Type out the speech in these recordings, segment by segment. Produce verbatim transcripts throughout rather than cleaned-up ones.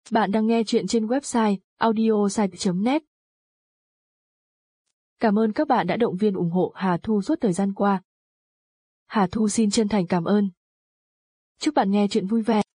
Bạn đang nghe chuyện trên website audiosite chấm net. Cảm ơn các bạn đã động viên ủng hộ Hà Thu suốt thời gian qua. Hà Thu xin chân thành cảm ơn. Chúc bạn nghe chuyện vui vẻ.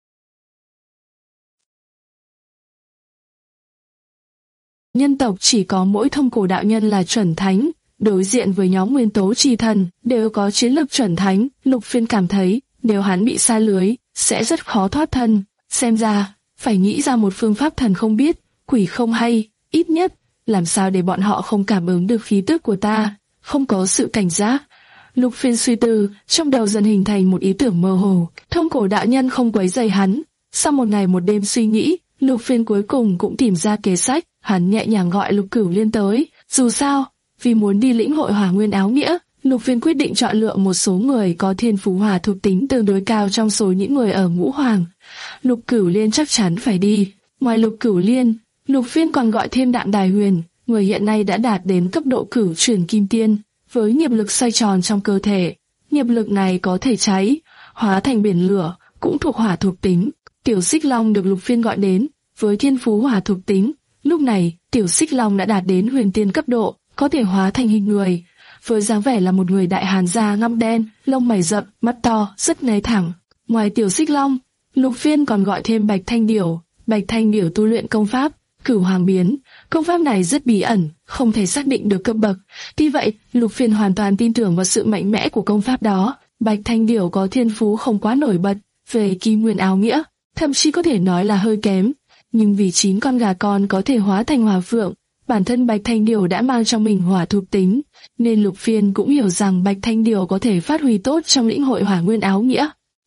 Nhân tộc chỉ có mỗi Thông Cổ đạo nhân là chuẩn thánh, đối diện với nhóm nguyên tố chi thần đều có chiến lực chuẩn thánh. Lục Phiên cảm thấy nếu hắn bị sa lưới sẽ rất khó thoát thân. Xem ra phải nghĩ ra một phương pháp thần không biết, quỷ không hay, ít nhất làm sao để bọn họ không cảm ứng được khí tức của ta, không có sự cảnh giác. Lục Phiên suy tư, trong đầu dần hình thành một ý tưởng mơ hồ. Thông Cổ đạo nhân không quấy rầy hắn. Sau một ngày một đêm suy nghĩ, Lục Phiên cuối cùng cũng tìm ra kế sách. Hắn nhẹ nhàng gọi Lục Cửu Liên tới. Dù sao, vì muốn đi lĩnh hội Hỏa Nguyên áo nghĩa, Lục Phiên quyết định chọn lựa một số người có thiên phú hỏa thuộc tính tương đối cao trong số những người ở Ngũ Hoàng. Lục Cửu Liên chắc chắn phải đi. Ngoài Lục Cửu Liên, Lục Phiên còn gọi thêm Đạm Đài Huyền, người hiện nay đã đạt đến cấp độ cửu chuyển kim tiên, với nghiệp lực xoay tròn trong cơ thể. Nghiệp lực này có thể cháy, hóa thành biển lửa, cũng thuộc hỏa thuộc tính. Tiểu Xích Long được Lục Phiên gọi đến, với thiên phú hỏa thuộc tính. Lúc này, Tiểu Xích Long đã đạt đến huyền tiên cấp độ, có thể hóa thành hình người. Với dáng vẻ là một người đại hán da ngăm đen, lông mày rậm, mắt to, rất ngay thẳng. Ngoài Tiểu Xích Long, Lục Phiên còn gọi thêm Bạch Thanh Điểu. Bạch Thanh Điểu tu luyện công pháp Cửu Hoàng Biến. Công pháp này rất bí ẩn, không thể xác định được cấp bậc. Tuy vậy, Lục Phiên hoàn toàn tin tưởng vào sự mạnh mẽ của công pháp đó. Bạch Thanh Điểu có thiên phú không quá nổi bật về Kim Nguyên áo nghĩa, thậm chí có thể nói là hơi kém. Nhưng vì chín con gà con có thể hóa thành hỏa phượng, bản thân Bạch Thanh Điểu đã mang trong mình hỏa thuộc tính, nên Lục Phiên cũng hiểu rằng Bạch Thanh Điểu có thể phát huy tốt trong lĩnh hội Hỏa Nguyên áo nghĩa.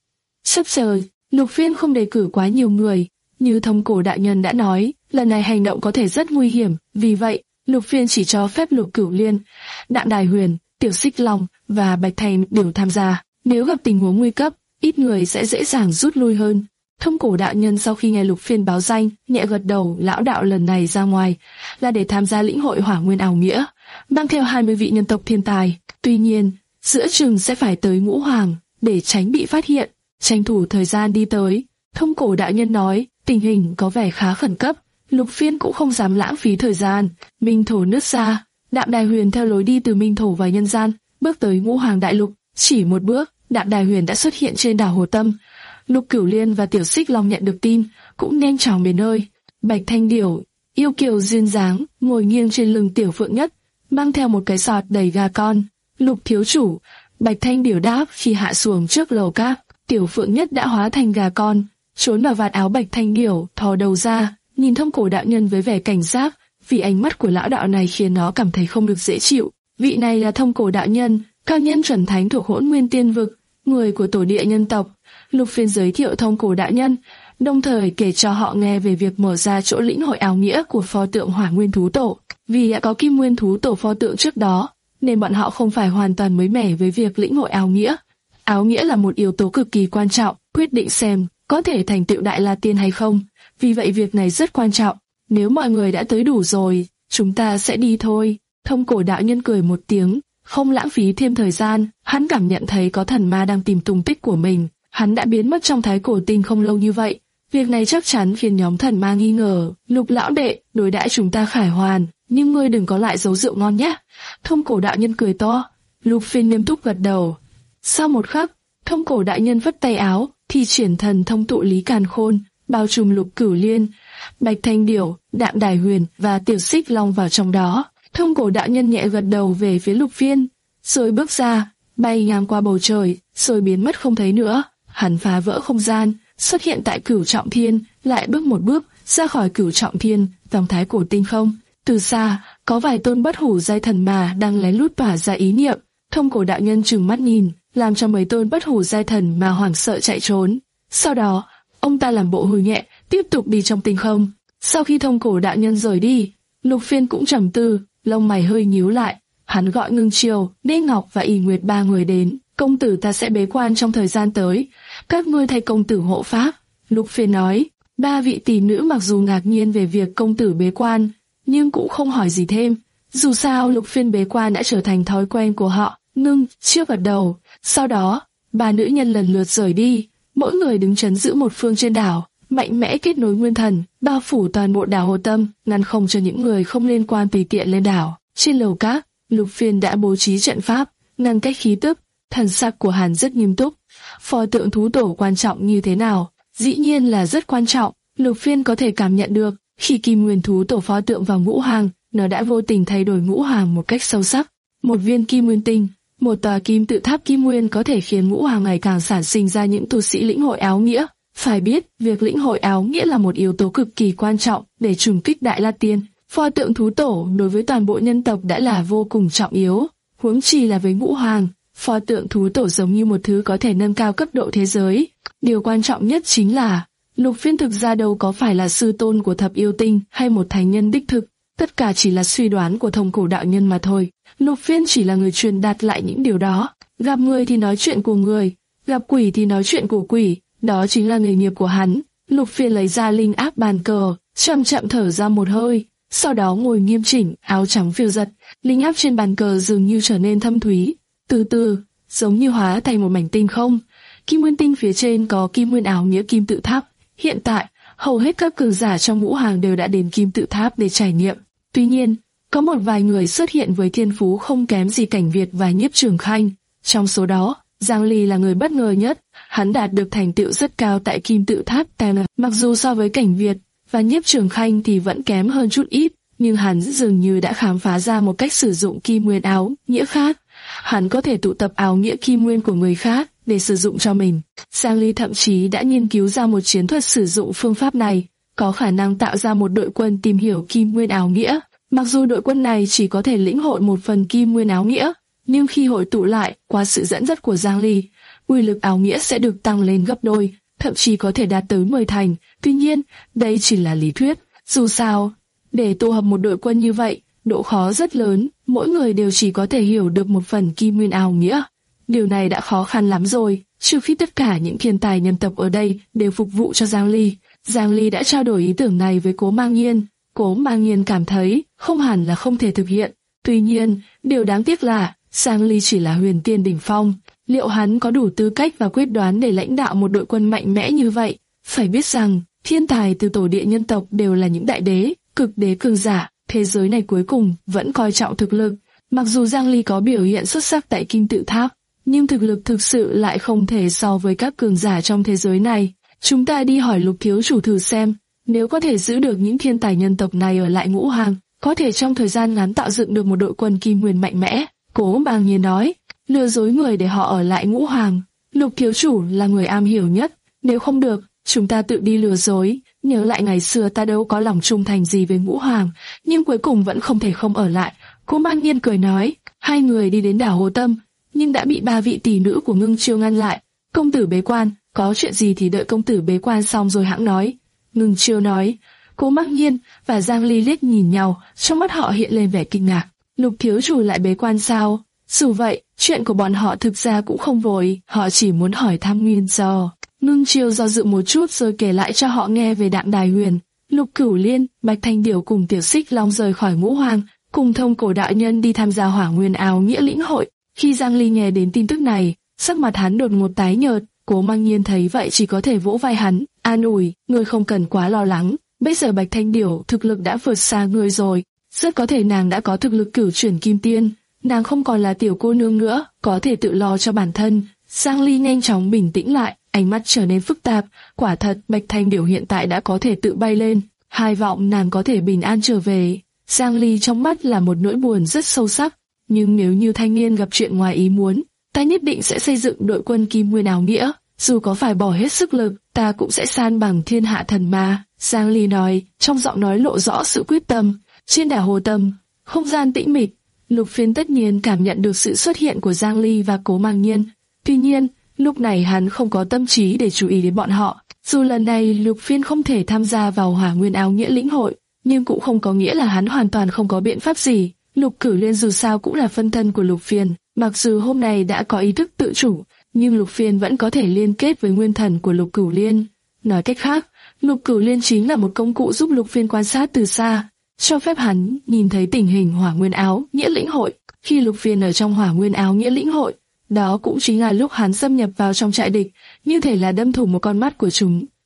Sắp giờ, Lục Phiên không đề cử quá nhiều người, như Thông Cổ đạo nhân đã nói, lần này hành động có thể rất nguy hiểm, vì vậy, Lục Phiên chỉ cho phép Lục Cửu Liên, Đạm Đài Huyền, Tiểu Xích Long và Bạch Thanh Điểu tham gia. Nếu gặp tình huống nguy cấp, ít người sẽ dễ dàng rút lui hơn. Thông Cổ đạo nhân sau khi nghe Lục Phiên báo danh, nhẹ gật đầu. Lão đạo lần này ra ngoài là để tham gia lĩnh hội Hỏa Nguyên áo nghĩa, mang theo hai mươi vị nhân tộc thiên tài. Tuy nhiên, giữa chừng sẽ phải tới Ngũ Hoàng để tránh bị phát hiện, tranh thủ thời gian đi tới. Thông Cổ đạo nhân nói, tình hình có vẻ khá khẩn cấp. Lục Phiên cũng không dám lãng phí thời gian. Minh thổ nước xa, Đạm Đài Huyền theo lối đi từ Minh thổ vào nhân gian, bước tới Ngũ Hoàng đại lục. Chỉ một bước, Đạm Đài Huyền đã xuất hiện trên đảo Hồ Tâm. Lục Cửu Liên và Tiểu Xích Long nhận được tin, cũng nhanh chóng đến nơi. Bạch Thanh Điểu, yêu kiều duyên dáng, ngồi nghiêng trên lưng Tiểu Phượng Nhất, mang theo một cái sọt đầy gà con. Lục thiếu chủ, Bạch Thanh Điểu đáp khi hạ xuồng trước lầu cát. Tiểu Phượng Nhất đã hóa thành gà con, trốn vào vạt áo Bạch Thanh Điểu, thò đầu ra, nhìn Thông Cổ đạo nhân với vẻ cảnh giác, vì ánh mắt của lão đạo này khiến nó cảm thấy không được dễ chịu. Vị này là Thông Cổ đạo nhân, cao nhân chuẩn thánh thuộc Hỗn Nguyên Tiên vực, người của tổ địa nhân tộc. Lục Phiên giới thiệu Thông Cổ đạo nhân, đồng thời kể cho họ nghe về việc mở ra chỗ lĩnh hội áo nghĩa của pho tượng Hỏa Nguyên thú tổ. Vì đã có Kim Nguyên thú tổ pho tượng trước đó, nên bọn họ không phải hoàn toàn mới mẻ với việc lĩnh hội áo nghĩa. Áo nghĩa là một yếu tố cực kỳ quan trọng, quyết định xem có thể thành tựu Đại La Tiên hay không. Vì vậy việc này rất quan trọng. Nếu mọi người đã tới đủ rồi, chúng ta sẽ đi thôi. Thông Cổ đạo nhân cười một tiếng, không lãng phí thêm thời gian. Hắn cảm nhận thấy có thần ma đang tìm tung tích của mình. Hắn đã biến mất trong Thái Cổ Tinh không lâu như vậy. Việc này chắc chắn khiến nhóm thần ma nghi ngờ. Lục lão đệ, đối đãi chúng ta khải hoàn, nhưng ngươi đừng có lại giấu rượu ngon nhé. Thông Cổ đạo nhân cười to. Lục Phiên nghiêm túc gật đầu. Sau một khắc, Thông Cổ đạo nhân vất tay áo, thì triển thần thông tụ lý càn khôn, bao trùm Lục Cửu Liên, Bạch Thanh Điểu, Đạm Đài Huyền và Tiểu Xích Long vào trong đó. Thông Cổ đạo nhân nhẹ gật đầu về phía Lục Phiên, rồi bước ra, bay ngang qua bầu trời, rồi biến mất không thấy nữa. Hắn phá vỡ không gian, xuất hiện tại Cửu Trọng Thiên, lại bước một bước ra khỏi Cửu Trọng Thiên, dòng Thái Cổ Tinh không. Từ xa, có vài tôn bất hủ giai thần mà đang lén lút tỏa ra ý niệm. Thông Cổ đạo nhân trừng mắt nhìn, làm cho mấy tôn bất hủ giai thần mà hoảng sợ chạy trốn. Sau đó, ông ta làm bộ hư nhẹ, tiếp tục đi trong tinh không. Sau khi Thông Cổ đạo nhân rời đi, Lục Phiên cũng trầm tư, lông mày hơi nhíu lại. Hắn gọi Ngưng Triều, Đế Ngọc và ỷ Nguyệt ba người đến. Công tử ta sẽ bế quan trong thời gian tới, các ngươi thay công tử hộ pháp. Lục Phiên nói. Ba vị tỷ nữ mặc dù ngạc nhiên về việc công tử bế quan, nhưng cũng không hỏi gì thêm. Dù sao Lục Phiên bế quan đã trở thành thói quen của họ. Ngưng Chiêu gật đầu. Sau đó, ba nữ nhân lần lượt rời đi, mỗi người đứng trấn giữ một phương trên đảo. mạnh mẽ kết nối nguyên thần, bao phủ toàn bộ đảo Hồ Tâm, ngăn không cho những người không liên quan tùy tiện lên đảo. Trên lầu các, Lục Phiên đã bố trí trận pháp, ngăn cách khí tức. Thần sắc của hắn rất nghiêm túc. Pho tượng thú tổ quan trọng như thế nào? Dĩ nhiên là rất quan trọng. Lục Phiên có thể cảm nhận được, khi Kim Nguyên thú tổ pho tượng vào ngũ hoàng, nó đã vô tình thay đổi ngũ hoàng một cách sâu sắc. Một viên kim nguyên tinh, một tòa kim tự tháp kim nguyên có thể khiến ngũ hoàng ngày càng sản sinh ra những tu sĩ lĩnh hội áo nghĩa. Phải biết, việc lĩnh hội áo nghĩa là một yếu tố cực kỳ quan trọng để trùng kích Đại La Tiên. Pho tượng thú tổ đối với toàn bộ nhân tộc đã là vô cùng trọng yếu, huống chi là với ngũ hoàng. Pho tượng thú tổ giống như một thứ có thể nâng cao cấp độ thế giới. Điều quan trọng nhất chính là, Lục Phiên thực ra đâu có phải là sư tôn của thập yêu tinh hay một thánh nhân đích thực. Tất cả chỉ là suy đoán của thông cổ đạo nhân mà thôi. Lục Phiên chỉ là người truyền đạt lại những điều đó. Gặp người thì nói chuyện của người, gặp quỷ thì nói chuyện của quỷ. Đó chính là nghề nghiệp của hắn. Lục Phiên lấy ra linh áp bàn cờ, chậm chậm thở ra một hơi, sau đó ngồi nghiêm chỉnh, áo trắng phiêu giật. Linh áp trên bàn cờ dường như trở nên thâm thúy, từ từ, giống như hóa thành một mảnh tinh không. Kim nguyên tinh phía trên có kim nguyên áo nghĩa kim tự tháp. Hiện tại, hầu hết các cường giả trong ngũ hàng đều đã đến kim tự tháp để trải nghiệm. Tuy nhiên, có một vài người xuất hiện với thiên phú không kém gì Cảnh Việt và Nhiếp Trường Khanh. Trong số đó, Giang Ly là người bất ngờ nhất. Hắn đạt được thành tựu rất cao tại kim tự tháp Tam. Mặc dù so với Cảnh Việt và Nhiếp Trường Khanh thì vẫn kém hơn chút ít, nhưng hắn dường như đã khám phá ra một cách sử dụng kim nguyên áo nghĩa khác. Hắn có thể tụ tập áo nghĩa kim nguyên của người khác để sử dụng cho mình. Giang Ly thậm chí đã nghiên cứu ra một chiến thuật sử dụng phương pháp này, có khả năng tạo ra một đội quân tìm hiểu kim nguyên áo nghĩa. Mặc dù đội quân này chỉ có thể lĩnh hội một phần kim nguyên áo nghĩa, nhưng khi hội tụ lại qua sự dẫn dắt của Giang Ly, uy lực áo nghĩa sẽ được tăng lên gấp đôi, thậm chí có thể đạt tới mười thành. Tuy nhiên, đây chỉ là lý thuyết. Dù sao, để tụ hợp một đội quân như vậy, độ khó rất lớn, mỗi người đều chỉ có thể hiểu được một phần kim nguyên áo nghĩa. Điều này đã khó khăn lắm rồi, trừ khi tất cả những thiên tài nhân tộc ở đây đều phục vụ cho Giang Ly. Giang Ly đã trao đổi ý tưởng này với Cố Mang Nhiên. Cố Mang Nhiên cảm thấy không hẳn là không thể thực hiện. Tuy nhiên, điều đáng tiếc là Giang Ly chỉ là huyền tiên đỉnh phong. Liệu hắn có đủ tư cách và quyết đoán để lãnh đạo một đội quân mạnh mẽ như vậy? Phải biết rằng, thiên tài từ tổ địa nhân tộc đều là những đại đế, cực đế cường giả. Thế giới này cuối cùng vẫn coi trọng thực lực. Mặc dù Giang Ly có biểu hiện xuất sắc tại kim tự tháp, nhưng thực lực thực sự lại không thể so với các cường giả trong thế giới này. Chúng ta đi hỏi Lục thiếu chủ thử xem, nếu có thể giữ được những thiên tài nhân tộc này ở lại ngũ hàng, có thể trong thời gian ngắn tạo dựng được một đội quân kim nguyên mạnh mẽ. Cố Mang Nhiên nói, lừa dối người để họ ở lại ngũ hàng. Lục thiếu chủ là người am hiểu nhất, nếu không được, chúng ta tự đi lừa dối. Nhớ lại ngày xưa ta đâu có lòng trung thành gì với ngũ hoàng, nhưng cuối cùng vẫn không thể không ở lại. Cố Mang Nhiên cười nói, hai người đi đến đảo Hồ Tâm, nhưng đã bị ba vị tỷ nữ của Ngưng Chiêu ngăn lại. Công tử bế quan, có chuyện gì thì đợi công tử bế quan xong rồi hãng nói. Ngưng Chiêu nói. Cố Mang Nhiên và Giang Ly liếc nhìn nhau, trong mắt họ hiện lên vẻ kinh ngạc. Lục thiếu chủ lại bế quan sao? Dù vậy, chuyện của bọn họ thực ra cũng không vội, họ chỉ muốn hỏi thăm nguyên do. Ngưng Chiêu do dự một chút rồi kể lại cho họ nghe về Đạm Đài Huyền. Lục Cửu Liên, Bạch Thanh Điểu cùng Tiểu Xích Long rời khỏi ngũ hoàng, cùng thông cổ đạo nhân đi tham gia Hỏa Nguyên áo nghĩa lĩnh hội. Khi Giang Ly nghe đến tin tức này, sắc mặt hắn đột ngột tái nhợt. Cố Mang Nhiên thấy vậy chỉ có thể vỗ vai hắn, an ủi, ngươi không cần quá lo lắng. Bây giờ Bạch Thanh Điểu thực lực đã vượt xa ngươi rồi, rất có thể nàng đã có thực lực cửu chuyển kim tiên, nàng không còn là tiểu cô nương nữa, có thể tự lo cho bản thân. Giang Ly nhanh chóng bình tĩnh lại, ánh mắt trở nên phức tạp. Quả thật, Bạch Thanh Điểu hiện tại đã có thể tự bay lên, hy vọng nàng có thể bình an trở về. Giang Ly trong mắt là một nỗi buồn rất sâu sắc, nhưng nếu như thanh niên gặp chuyện ngoài ý muốn, ta nhất định sẽ xây dựng đội quân kim nguyên áo nghĩa, dù có phải bỏ hết sức lực, ta cũng sẽ san bằng thiên hạ thần ma. Giang Ly nói, trong giọng nói lộ rõ sự quyết tâm. Trên đảo Hồ Tâm, không gian tĩnh mịch, Lục Phiên tất nhiên cảm nhận được sự xuất hiện của Giang Ly và Cố Mang Nhiên. Tuy nhiên, lúc này hắn không có tâm trí để chú ý đến bọn họ. Dù lần này Lục Phiên không thể tham gia vào Hỏa Nguyên áo nghĩa lĩnh hội, nhưng cũng không có nghĩa là hắn hoàn toàn không có biện pháp gì. Lục Cửu Liên dù sao cũng là phân thân của Lục Phiên, mặc dù hôm nay đã có ý thức tự chủ, nhưng Lục Phiên vẫn có thể liên kết với nguyên thần của Lục Cửu Liên. Nói cách khác, Lục Cửu Liên chính là một công cụ giúp Lục Phiên quan sát từ xa, cho phép hắn nhìn thấy tình hình Hỏa Nguyên áo nghĩa lĩnh hội. Khi Lục Phiên ở trong Hỏa Nguyên áo nghĩa lĩnh hội, đó cũng chính là lúc hắn xâm nhập vào trong trại địch, như thể là đâm thủng một con mắt của chúng.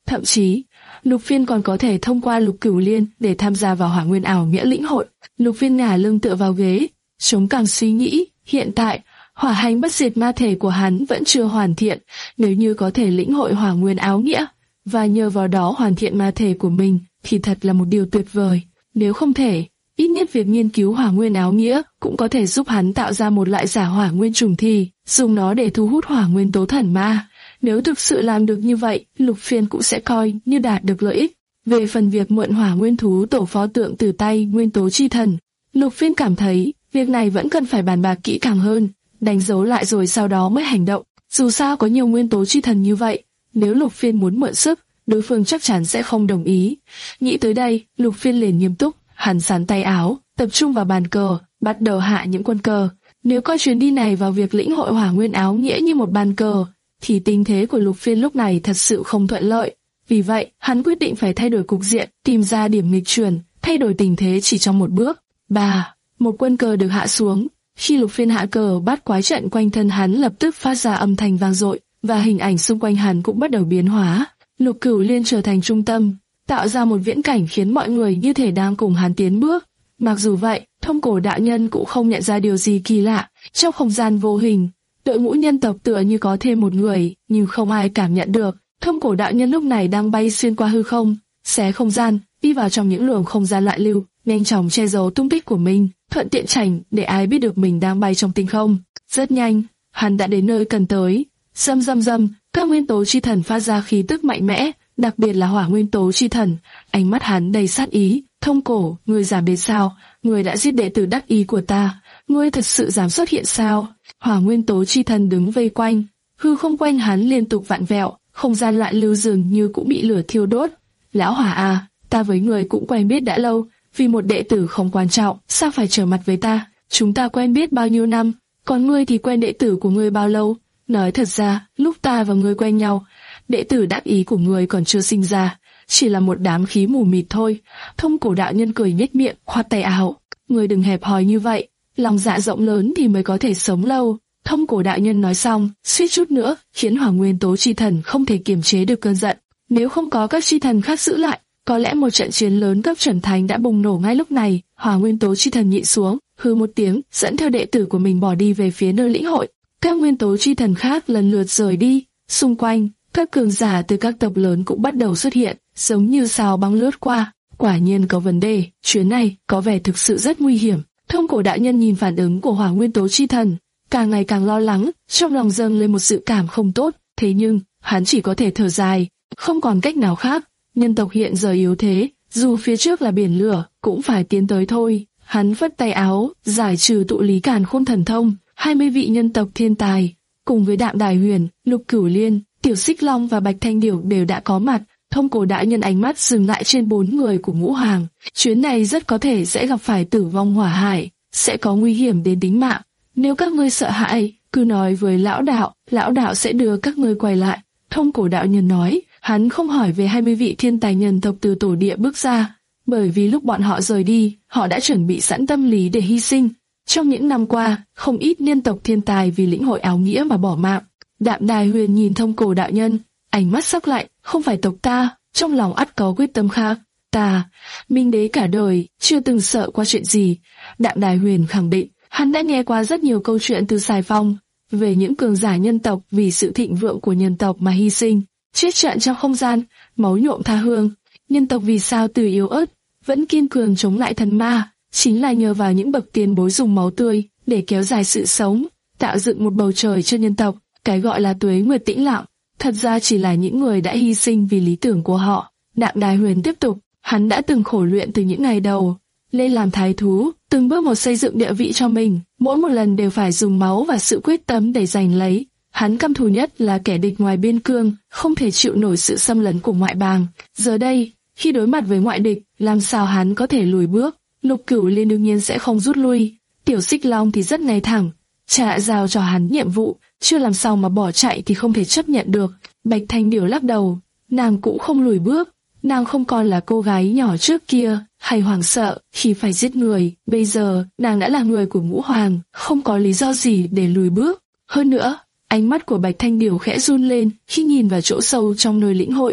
Thậm chí, Lục Phiên còn có thể thông qua Lục Cửu Liên để tham gia vào Hỏa Nguyên ảo nghĩa lĩnh hội. Lục Phiên ngả lưng tựa vào ghế, chống cằm suy nghĩ, hiện tại, hỏa hành bất diệt ma thể của hắn vẫn chưa hoàn thiện, nếu như có thể lĩnh hội Hỏa Nguyên áo nghĩa, và nhờ vào đó hoàn thiện ma thể của mình, thì thật là một điều tuyệt vời. Nếu không thể, ít nhất việc nghiên cứu Hỏa Nguyên áo nghĩa cũng có thể giúp hắn tạo ra một loại giả Hỏa Nguyên trùng thi, dùng nó để thu hút Hỏa Nguyên tố thần ma. Nếu thực sự làm được như vậy, Lục Phiên cũng sẽ coi như đạt được lợi ích. Về phần việc mượn Hỏa Nguyên thú tổ pho tượng từ tay Nguyên tố chi thần, Lục Phiên cảm thấy việc này vẫn cần phải bàn bạc kỹ càng hơn, đánh dấu lại rồi sau đó mới hành động. Dù sao có nhiều nguyên tố chi thần như vậy, nếu Lục Phiên muốn mượn sức, đối phương chắc chắn sẽ không đồng ý. Nghĩ tới đây, Lục Phiên liền nghiêm túc, hắn sắn tay áo, tập trung vào bàn cờ, bắt đầu hạ những quân cờ. Nếu coi chuyến đi này vào việc lĩnh hội Hỏa Nguyên áo nghĩa như một bàn cờ, thì tình thế của Lục Phiên lúc này thật sự không thuận lợi. Vì vậy, hắn quyết định phải thay đổi cục diện, tìm ra điểm nghịch chuyển, thay đổi tình thế chỉ trong một bước. Ba, một quân cờ được hạ xuống. Khi Lục Phiên hạ cờ, bát quái trận quanh thân hắn lập tức phát ra âm thanh vang dội, và hình ảnh xung quanh hắn cũng bắt đầu biến hóa. Lục Cửu Liên trở thành trung tâm, tạo ra một viễn cảnh khiến mọi người như thể đang cùng hắn tiến bước. Mặc dù vậy, Thông Cổ đạo nhân cũng không nhận ra điều gì kỳ lạ. Trong không gian vô hình, đội ngũ nhân tộc tựa như có thêm một người, nhưng không ai cảm nhận được. Thông Cổ đạo nhân lúc này đang bay xuyên qua hư không, xé không gian, đi vào trong những luồng không gian loạn lưu, nhanh chóng che giấu tung tích của mình, thuận tiện tránh để ai biết được mình đang bay trong tinh không. Rất nhanh, hắn đã đến nơi cần tới. Rầm rầm rầm, các nguyên tố chi thần phát ra khí tức mạnh mẽ, đặc biệt là Hỏa Nguyên tố chi thần. Ánh mắt hắn đầy sát ý. Thông Cổ, ngươi dám đến sao? Ngươi đã giết đệ tử đắc ý của ta, ngươi thật sự dám xuất hiện sao? Hỏa Nguyên tố chi thần đứng vây quanh, hư không quanh hắn liên tục vặn vẹo, không gian loạn lưu dường như cũng bị lửa thiêu đốt. Lão Hỏa à, ta với người cũng quen biết đã lâu, vì một đệ tử không quan trọng, sao phải trở mặt với ta? Chúng ta quen biết bao nhiêu năm, còn ngươi thì quen đệ tử của ngươi bao lâu? Nói thật ra, lúc ta và ngươi quen nhau, đệ tử đắc ý của ngươi còn chưa sinh ra, chỉ là một đám khí mù mịt thôi. Thông Cổ đạo nhân cười nhếch miệng, khoát tay áo. Ngươi đừng hẹp hòi như vậy, lòng dạ rộng lớn thì mới có thể sống lâu. Thông Cổ đạo nhân nói xong, suýt chút nữa khiến Hỏa Nguyên tố chi thần không thể kiềm chế được cơn giận. Nếu không có các chi thần khác giữ lại, có lẽ một trận chiến lớn cấp chuẩn thánh đã bùng nổ ngay lúc này. Hỏa Nguyên tố chi thần nhịn xuống, hừ một tiếng, dẫn theo đệ tử của mình bỏ đi về phía nơi lĩnh hội. Các nguyên tố chi thần khác lần lượt rời đi. Xung quanh, các cường giả từ các tộc lớn cũng bắt đầu xuất hiện, giống như sao băng lướt qua. Quả nhiên có vấn đề, chuyến này có vẻ thực sự rất nguy hiểm. Thông Cổ đạo nhân nhìn phản ứng của Hỏa Nguyên tố chi thần, càng ngày càng lo lắng, trong lòng dâng lên một dự cảm không tốt. Thế nhưng, hắn chỉ có thể thở dài, không còn cách nào khác. Nhân tộc hiện giờ yếu thế, dù phía trước là biển lửa, cũng phải tiến tới thôi. Hắn phất tay áo, giải trừ tụ lý càn khôn thần thông. hai mươi vị nhân tộc thiên tài, cùng với Đạm Đài Huyền, Lục Cửu Liên, Tiểu Xích Long và Bạch Thanh Điểu đều đã có mặt. Thông Cổ đạo nhân ánh mắt dừng lại trên bốn người của Ngũ Hoàng. Chuyến này rất có thể sẽ gặp phải tử vong hỏa hải, sẽ có nguy hiểm đến tính mạng. Nếu các ngươi sợ hãi, cứ nói với lão đạo, lão đạo sẽ đưa các ngươi quay lại. Thông Cổ đạo nhân nói, hắn không hỏi về hai mươi vị thiên tài nhân tộc từ tổ địa bước ra, bởi vì lúc bọn họ rời đi, họ đã chuẩn bị sẵn tâm lý để hy sinh. Trong những năm qua, không ít nhân tộc thiên tài vì lĩnh hội áo nghĩa mà bỏ mạng. Đạm Đài Huyền nhìn Thông Cổ đạo nhân, ánh mắt sắc lạnh, không phải tộc ta, trong lòng ắt có quyết tâm khác. Ta, Minh Đế cả đời, chưa từng sợ qua chuyện gì. Đạm Đài Huyền khẳng định, hắn đã nghe qua rất nhiều câu chuyện từ Sài Phong, về những cường giả nhân tộc vì sự thịnh vượng của nhân tộc mà hy sinh, chết trận trong không gian, máu nhuộm tha hương. Nhân tộc vì sao từ yếu ớt, vẫn kiên cường chống lại thần ma, chính là nhờ vào những bậc tiền bối dùng máu tươi để kéo dài sự sống, tạo dựng một bầu trời cho nhân tộc. Cái gọi là tuế nguyệt tĩnh lặng, thật ra chỉ là những người đã hy sinh vì lý tưởng của họ. Đạm Đài Huyền tiếp tục, hắn đã từng khổ luyện từ những ngày đầu lên làm thái thú, từng bước một xây dựng địa vị cho mình, mỗi một lần đều phải dùng máu và sự quyết tâm để giành lấy. Hắn căm thù nhất là kẻ địch ngoài biên cương, không thể chịu nổi sự xâm lấn của ngoại bang. Giờ đây, khi đối mặt với ngoại địch, làm sao hắn có thể lùi bước? Lục Cửu Liên đương nhiên sẽ không rút lui. Tiểu Xích Long thì rất ngay thẳng, cha giao cho hắn nhiệm vụ, chưa làm sao mà bỏ chạy thì không thể chấp nhận được. Bạch Thanh Điểu lắc đầu, nàng cũng không lùi bước. Nàng không còn là cô gái nhỏ trước kia, hay hoảng sợ khi phải giết người. Bây giờ, nàng đã là người của Ngũ Hoàng, không có lý do gì để lùi bước. Hơn nữa, ánh mắt của Bạch Thanh Điểu khẽ run lên khi nhìn vào chỗ sâu trong nơi lĩnh hội.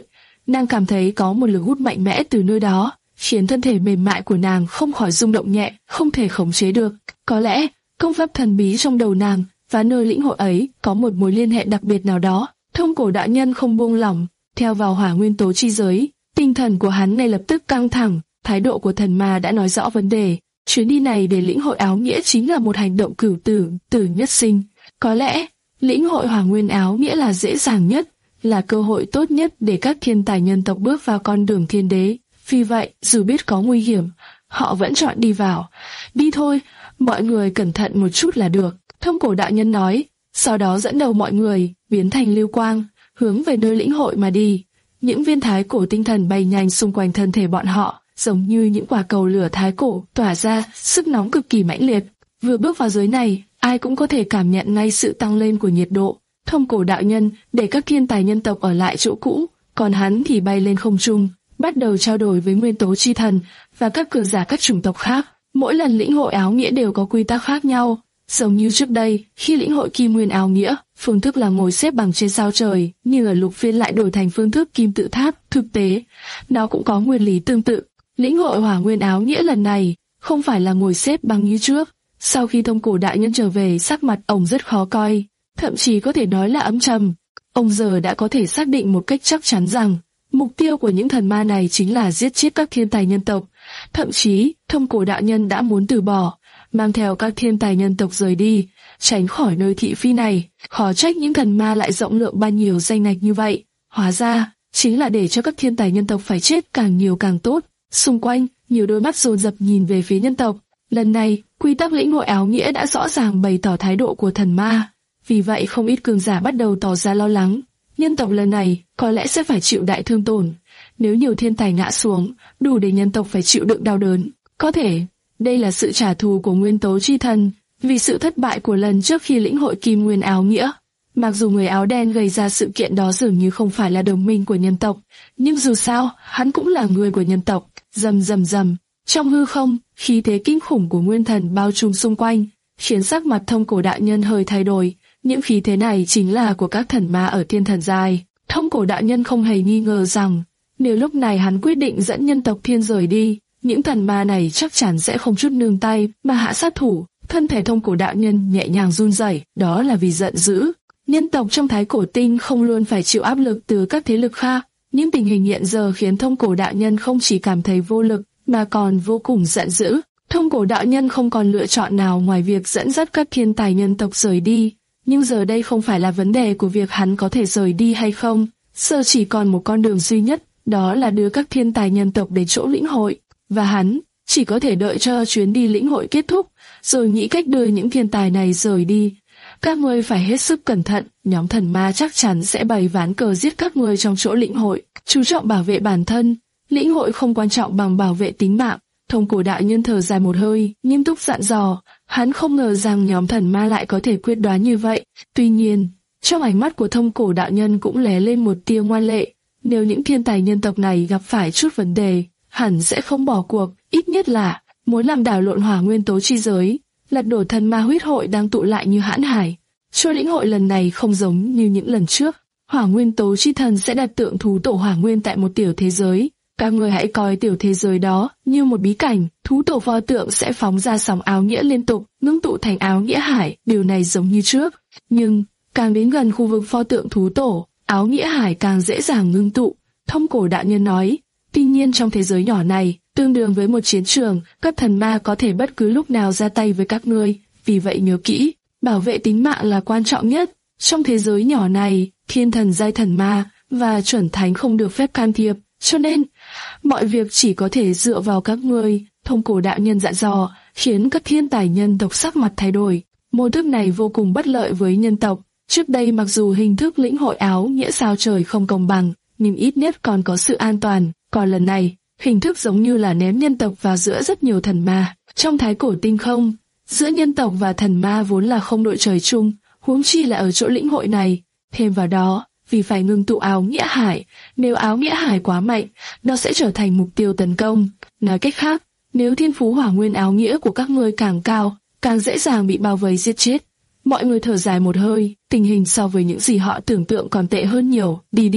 Nàng cảm thấy có một lực hút mạnh mẽ từ nơi đó, khiến thân thể mềm mại của nàng không khỏi rung động nhẹ, không thể khống chế được. Có lẽ, công pháp thần bí trong đầu nàng và nơi lĩnh hội ấy có một mối liên hệ đặc biệt nào đó. Thông cổ đạo nhân không buông lỏng, theo vào hỏa nguyên tố chi giới, tinh thần của hắn ngay lập tức căng thẳng, thái độ của thần ma đã nói rõ vấn đề. Chuyến đi này để lĩnh hội áo nghĩa chính là một hành động cửu tử, tử nhất sinh. Có lẽ, lĩnh hội hỏa nguyên áo nghĩa là dễ dàng nhất, là cơ hội tốt nhất để các thiên tài nhân tộc bước vào con đường thiên đế. Vì vậy, dù biết có nguy hiểm, họ vẫn chọn đi vào. Đi thôi, mọi người cẩn thận một chút là được, thông cổ đạo nhân nói, sau đó dẫn đầu mọi người, biến thành lưu quang, hướng về nơi lĩnh hội mà đi. Những viên thái cổ tinh thần bay nhanh xung quanh thân thể bọn họ, giống như những quả cầu lửa thái cổ, tỏa ra sức nóng cực kỳ mãnh liệt. Vừa bước vào giới này, ai cũng có thể cảm nhận ngay sự tăng lên của nhiệt độ. Thông cổ đạo nhân để các thiên tài nhân tộc ở lại chỗ cũ, còn hắn thì bay lên không trung, bắt đầu trao đổi với nguyên tố chi thần và các cường giả các chủng tộc khác. Mỗi lần lĩnh hội áo nghĩa đều có quy tắc khác nhau, giống như trước đây, khi lĩnh hội kim nguyên áo nghĩa, phương thức là ngồi xếp bằng trên sao trời, nhưng ở lục phiên lại đổi thành phương thức kim tự tháp. Thực tế, nó cũng có nguyên lý tương tự. Lĩnh hội hỏa nguyên áo nghĩa lần này không phải là ngồi xếp bằng như trước. Sau khi thông cổ đại nhân trở về, sắc mặt ông rất khó coi, thậm chí có thể nói là âm trầm. Ông giờ đã có thể xác định một cách chắc chắn rằng mục tiêu của những thần ma này chính là giết chết các thiên tài nhân tộc. Thậm chí, thông cổ đạo nhân đã muốn từ bỏ, mang theo các thiên tài nhân tộc rời đi, tránh khỏi nơi thị phi này. Khó trách những thần ma lại rộng lượng ban nhiều danh ngạch như vậy. Hóa ra, chính là để cho các thiên tài nhân tộc phải chết càng nhiều càng tốt. Xung quanh, nhiều đôi mắt dồn dập nhìn về phía nhân tộc. Lần này, quy tắc lĩnh hội áo nghĩa đã rõ ràng bày tỏ thái độ của thần ma. Vì vậy không ít cường giả bắt đầu tỏ ra lo lắng. Nhân tộc lần này có lẽ sẽ phải chịu đại thương tổn. Nếu nhiều thiên tài ngã xuống, đủ để nhân tộc phải chịu đựng đau đớn. Có thể, đây là sự trả thù của nguyên tố chi thần vì sự thất bại của lần trước khi lĩnh hội kim nguyên áo nghĩa. Mặc dù người áo đen gây ra sự kiện đó dường như không phải là đồng minh của nhân tộc, nhưng dù sao, hắn cũng là người của nhân tộc. Rầm rầm rầm, trong hư không, khí thế kinh khủng của nguyên thần bao trùm xung quanh, khiến sắc mặt thông cổ đạo nhân hơi thay đổi. Những khí thế này chính là của các thần ma ở thiên thần giai. Thông cổ đạo nhân không hề nghi ngờ rằng, nếu lúc này hắn quyết định dẫn nhân tộc thiên rời đi, những thần ma này chắc chắn sẽ không chút nương tay mà hạ sát thủ. Thân thể thông cổ đạo nhân nhẹ nhàng run rẩy, đó là vì giận dữ. Nhân tộc trong thái cổ tinh không luôn phải chịu áp lực từ các thế lực khác. Những tình hình hiện giờ khiến thông cổ đạo nhân không chỉ cảm thấy vô lực, mà còn vô cùng giận dữ. Thông cổ đạo nhân không còn lựa chọn nào ngoài việc dẫn dắt các thiên tài nhân tộc rời đi. Nhưng giờ đây không phải là vấn đề của việc hắn có thể rời đi hay không. Giờ chỉ còn một con đường duy nhất, đó là đưa các thiên tài nhân tộc đến chỗ lĩnh hội. Và hắn chỉ có thể đợi cho chuyến đi lĩnh hội kết thúc, rồi nghĩ cách đưa những thiên tài này rời đi. Các ngươi phải hết sức cẩn thận, nhóm thần ma chắc chắn sẽ bày ván cờ giết các ngươi trong chỗ lĩnh hội. Chú trọng bảo vệ bản thân, lĩnh hội không quan trọng bằng bảo vệ tính mạng. Thông cổ đạo nhân thở dài một hơi, nghiêm túc dặn dò. Hắn không ngờ rằng nhóm thần ma lại có thể quyết đoán như vậy. Tuy nhiên, trong ánh mắt của thông cổ đạo nhân cũng lóe lên một tia ngoan lệ. Nếu những thiên tài nhân tộc này gặp phải chút vấn đề, hẳn sẽ không bỏ cuộc, ít nhất là muốn làm đảo lộn hỏa nguyên tố chi giới, lật đổ thần ma huyết hội đang tụ lại như hãn hải. Chỗ lĩnh hội lần này không giống như những lần trước. Hỏa nguyên tố chi thần sẽ đặt tượng thú tổ hỏa nguyên tại một tiểu thế giới. Các người hãy coi tiểu thế giới đó như một bí cảnh. Thú tổ pho tượng sẽ phóng ra sóng áo nghĩa liên tục, ngưng tụ thành áo nghĩa hải. Điều này giống như trước, nhưng càng đến gần khu vực pho tượng thú tổ, áo nghĩa hải càng dễ dàng ngưng tụ. Thông cổ đạo nhân nói. Tuy nhiên trong thế giới nhỏ này, tương đương với một chiến trường, các thần ma có thể bất cứ lúc nào ra tay với các ngươi. Vì vậy nhớ kỹ, bảo vệ tính mạng là quan trọng nhất. Trong thế giới nhỏ này, thiên thần giai thần ma và chuẩn thánh không được phép can thiệp, cho nên mọi việc chỉ có thể dựa vào các ngươi. Thông cổ đạo nhân dặn dò, khiến các thiên tài nhân tộc sắc mặt thay đổi. Mô thức này vô cùng bất lợi với nhân tộc. Trước đây mặc dù hình thức lĩnh hội áo nghĩa sao trời không công bằng, nhưng ít nhất còn có sự an toàn. Còn lần này, hình thức giống như là ném nhân tộc vào giữa rất nhiều thần ma. Trong thái cổ tinh không, giữa nhân tộc và thần ma vốn là không đội trời chung, huống chi là ở chỗ lĩnh hội này. Thêm vào đó, vì phải ngưng tụ áo nghĩa hải, nếu áo nghĩa hải quá mạnh, nó sẽ trở thành mục tiêu tấn công. Nói cách khác, nếu thiên phú hỏa nguyên áo nghĩa của các ngươi càng cao, càng dễ dàng bị bao vây giết chết. Mọi người thở dài một hơi, tình hình so với những gì họ tưởng tượng còn tệ hơn nhiều. Đi đi,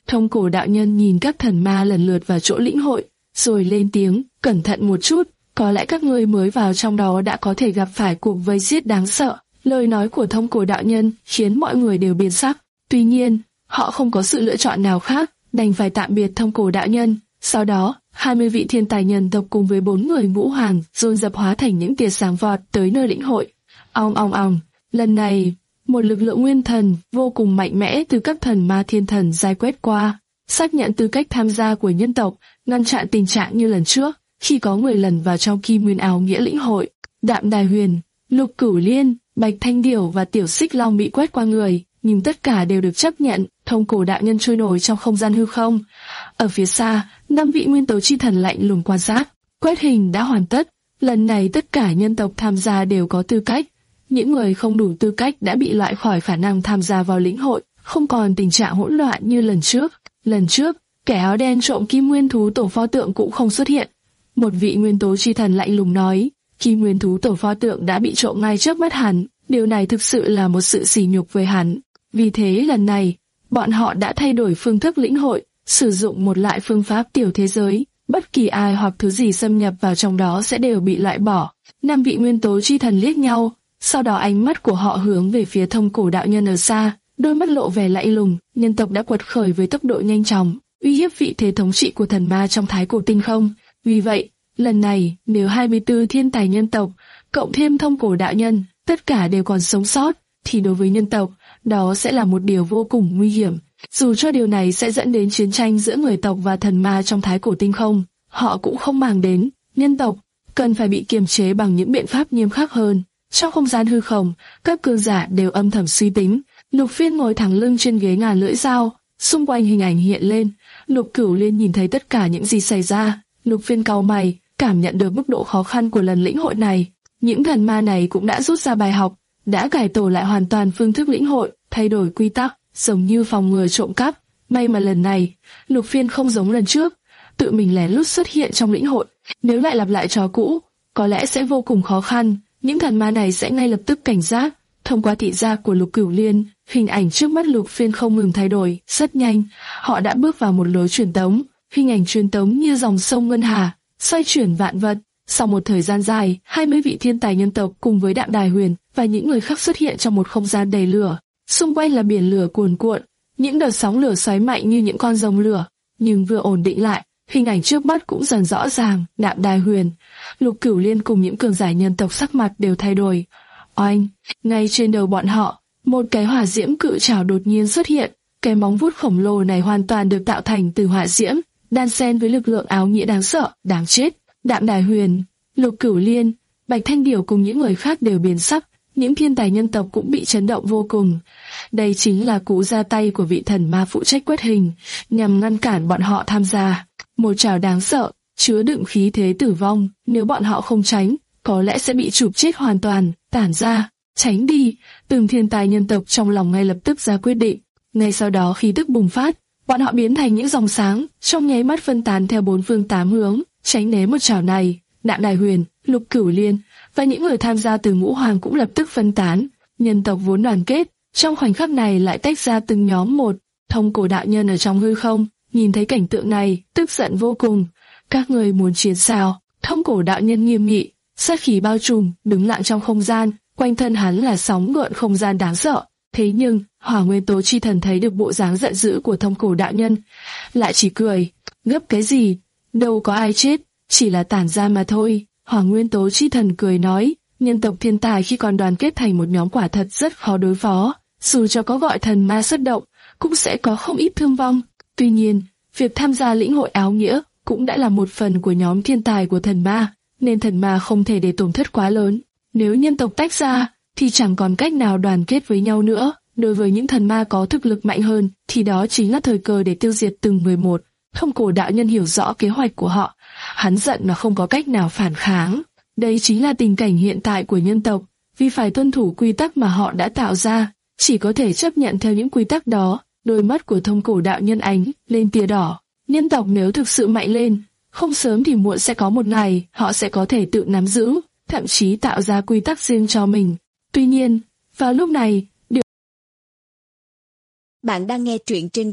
Thông cổ đạo nhân nhìn các thần ma lần lượt vào chỗ lĩnh hội, rồi lên tiếng, cẩn thận một chút, có lẽ các ngươi mới vào trong đó đã có thể gặp phải cuộc vây giết đáng sợ. Lời nói của thông cổ đạo nhân khiến mọi người đều biến sắc. Tuy nhiên, họ không có sự lựa chọn nào khác, đành phải tạm biệt thông cổ đạo nhân. Sau đó, hai mươi vị thiên tài nhân tộc cùng với bốn người ngũ hoàng dồn dập hóa thành những tia sáng vọt tới nơi lĩnh hội. Ong ong ong, lần này, một lực lượng nguyên thần vô cùng mạnh mẽ từ các thần ma thiên thần giai quét qua, xác nhận tư cách tham gia của nhân tộc, ngăn chặn tình trạng như lần trước, khi có người lần vào trong Kim Nguyên áo nghĩa lĩnh hội. Đạm Đài Huyền, Lục Cửu Liên, Bạch Thanh Điểu và Tiểu Xích Long bị quét qua người, nhưng tất cả đều được chấp nhận. Thông cổ đạo nhân trôi nổi trong không gian hư không. Ở phía xa, năm vị nguyên tố chi thần lạnh lùng quan sát. Quét hình đã hoàn tất, lần này tất cả nhân tộc tham gia đều có tư cách. Những người không đủ tư cách đã bị loại khỏi khả năng tham gia vào lĩnh hội, không còn tình trạng hỗn loạn như lần trước. Lần trước, kẻ áo đen trộm Kim Nguyên thú tổ pho tượng cũng không xuất hiện. Một vị nguyên tố chi thần lạnh lùng nói, Kim Nguyên thú tổ pho tượng đã bị trộm ngay trước mắt hắn. Điều này thực sự là một sự sỉ nhục với hắn. Vì thế lần này, bọn họ đã thay đổi phương thức lĩnh hội, sử dụng một loại phương pháp tiểu thế giới. Bất kỳ ai hoặc thứ gì xâm nhập vào trong đó sẽ đều bị loại bỏ. Năm vị nguyên tố chi thần liếc nhau, sau đó ánh mắt của họ hướng về phía thông cổ đạo nhân ở xa, đôi mắt lộ vẻ lạnh lùng. Nhân tộc đã quật khởi với tốc độ nhanh chóng, uy hiếp vị thế thống trị của thần ma trong thái cổ tinh không. Vì vậy, lần này, nếu hai mươi tư thiên tài nhân tộc, cộng thêm thông cổ đạo nhân, tất cả đều còn sống sót, thì đối với nhân tộc, đó sẽ là một điều vô cùng nguy hiểm. Dù cho điều này sẽ dẫn đến chiến tranh giữa người tộc và thần ma trong thái cổ tinh không, họ cũng không màng đến. Nhân tộc cần phải bị kiềm chế bằng những biện pháp nghiêm khắc hơn. Trong không gian hư không, các cường giả đều âm thầm suy tính. Lục Phiên ngồi thẳng lưng trên ghế ngàn lưỡi dao, xung quanh hình ảnh hiện lên. Lục Cửu Liên nhìn thấy tất cả những gì xảy ra. Lục Phiên cau mày, cảm nhận được mức độ khó khăn của lần lĩnh hội này. Những thần ma này cũng đã rút ra bài học, đã cải tổ lại hoàn toàn phương thức lĩnh hội, thay đổi quy tắc, giống như phòng ngừa trộm cắp. May mà lần này, Lục Phiên không giống lần trước, tự mình lén lút xuất hiện trong lĩnh hội. Nếu lại lặp lại trò cũ, có lẽ sẽ vô cùng khó khăn. Những thần ma này sẽ ngay lập tức cảnh giác. Thông qua thị giác của Lục Cửu Liên, hình ảnh trước mắt Lục Phiên không ngừng thay đổi, rất nhanh, họ đã bước vào một lối truyền tống. Hình ảnh truyền tống như dòng sông ngân hà, xoay chuyển vạn vật. Sau một thời gian dài, hai mươi vị thiên tài nhân tộc cùng với Đạm Đài Huyền và những người khác xuất hiện trong một không gian đầy lửa. Xung quanh là biển lửa cuồn cuộn, những đợt sóng lửa xoáy mạnh như những con rồng lửa. Nhưng vừa ổn định lại, hình ảnh trước mắt cũng dần rõ ràng. Đạm Đài Huyền, Lục Cửu Liên cùng những cường giả nhân tộc sắc mặt đều thay đổi. Oanh! Ngay trên đầu bọn họ, một cái hỏa diễm cự trảo đột nhiên xuất hiện. Cái móng vuốt khổng lồ này hoàn toàn được tạo thành từ hỏa diễm, đan xen với lực lượng áo nghĩa đáng sợ, đáng chết. Đạm Đài Huyền, Lục Cửu Liên, Bạch Thanh Điểu cùng những người khác đều biến sắc, những thiên tài nhân tộc cũng bị chấn động vô cùng. Đây chính là cú ra tay của vị thần ma phụ trách quét hình, nhằm ngăn cản bọn họ tham gia. Một trảo đáng sợ, chứa đựng khí thế tử vong, nếu bọn họ không tránh, có lẽ sẽ bị chụp chết hoàn toàn. Tản ra, tránh đi. Từng thiên tài nhân tộc trong lòng ngay lập tức ra quyết định. Ngay sau đó khí tức bùng phát, bọn họ biến thành những dòng sáng, trong nháy mắt phân tán theo bốn phương tám hướng, tránh né một chảo này. Đạm Đài Huyền, Lục Cửu Liên và những người tham gia từ ngũ hoàng cũng lập tức phân tán. Nhân tộc vốn đoàn kết, trong khoảnh khắc này lại tách ra từng nhóm một. Thông cổ đạo nhân ở trong hư không, nhìn thấy cảnh tượng này, tức giận vô cùng. Các người muốn chiến sao? Thông cổ đạo nhân nghiêm nghị, sát khí bao trùm, đứng lặng trong không gian, quanh thân hắn là sóng gợn không gian đáng sợ. Thế nhưng, Hỏa Nguyên Tố Chi Thần thấy được bộ dáng giận dữ của thông cổ đạo nhân, lại chỉ cười. Gấp cái gì? Đâu có ai chết, chỉ là tản ra mà thôi. Hỏa Nguyên Tố Chi Thần cười nói, nhân tộc thiên tài khi còn đoàn kết thành một nhóm quả thật rất khó đối phó. Dù cho có gọi thần ma xuất động, cũng sẽ có không ít thương vong. Tuy nhiên, việc tham gia lĩnh hội áo nghĩa cũng đã là một phần của nhóm thiên tài của thần ma, nên thần ma không thể để tổn thất quá lớn. Nếu nhân tộc tách ra, thì chẳng còn cách nào đoàn kết với nhau nữa. Đối với những thần ma có thực lực mạnh hơn, thì đó chính là thời cơ để tiêu diệt từng người một. Thông cổ đạo nhân hiểu rõ kế hoạch của họ, hắn giận mà không có cách nào phản kháng. Đây chính là tình cảnh hiện tại của nhân tộc, vì phải tuân thủ quy tắc mà họ đã tạo ra, chỉ có thể chấp nhận theo những quy tắc đó. Đôi mắt của thông cổ đạo nhân ánh lên tia đỏ. Nhân tộc nếu thực sự mạnh lên, không sớm thì muộn sẽ có một ngày họ sẽ có thể tự nắm giữ, thậm chí tạo ra quy tắc riêng cho mình. Tuy nhiên, vào lúc này, điều... Bạn đang nghe truyện trên web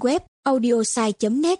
audiosai chấm net.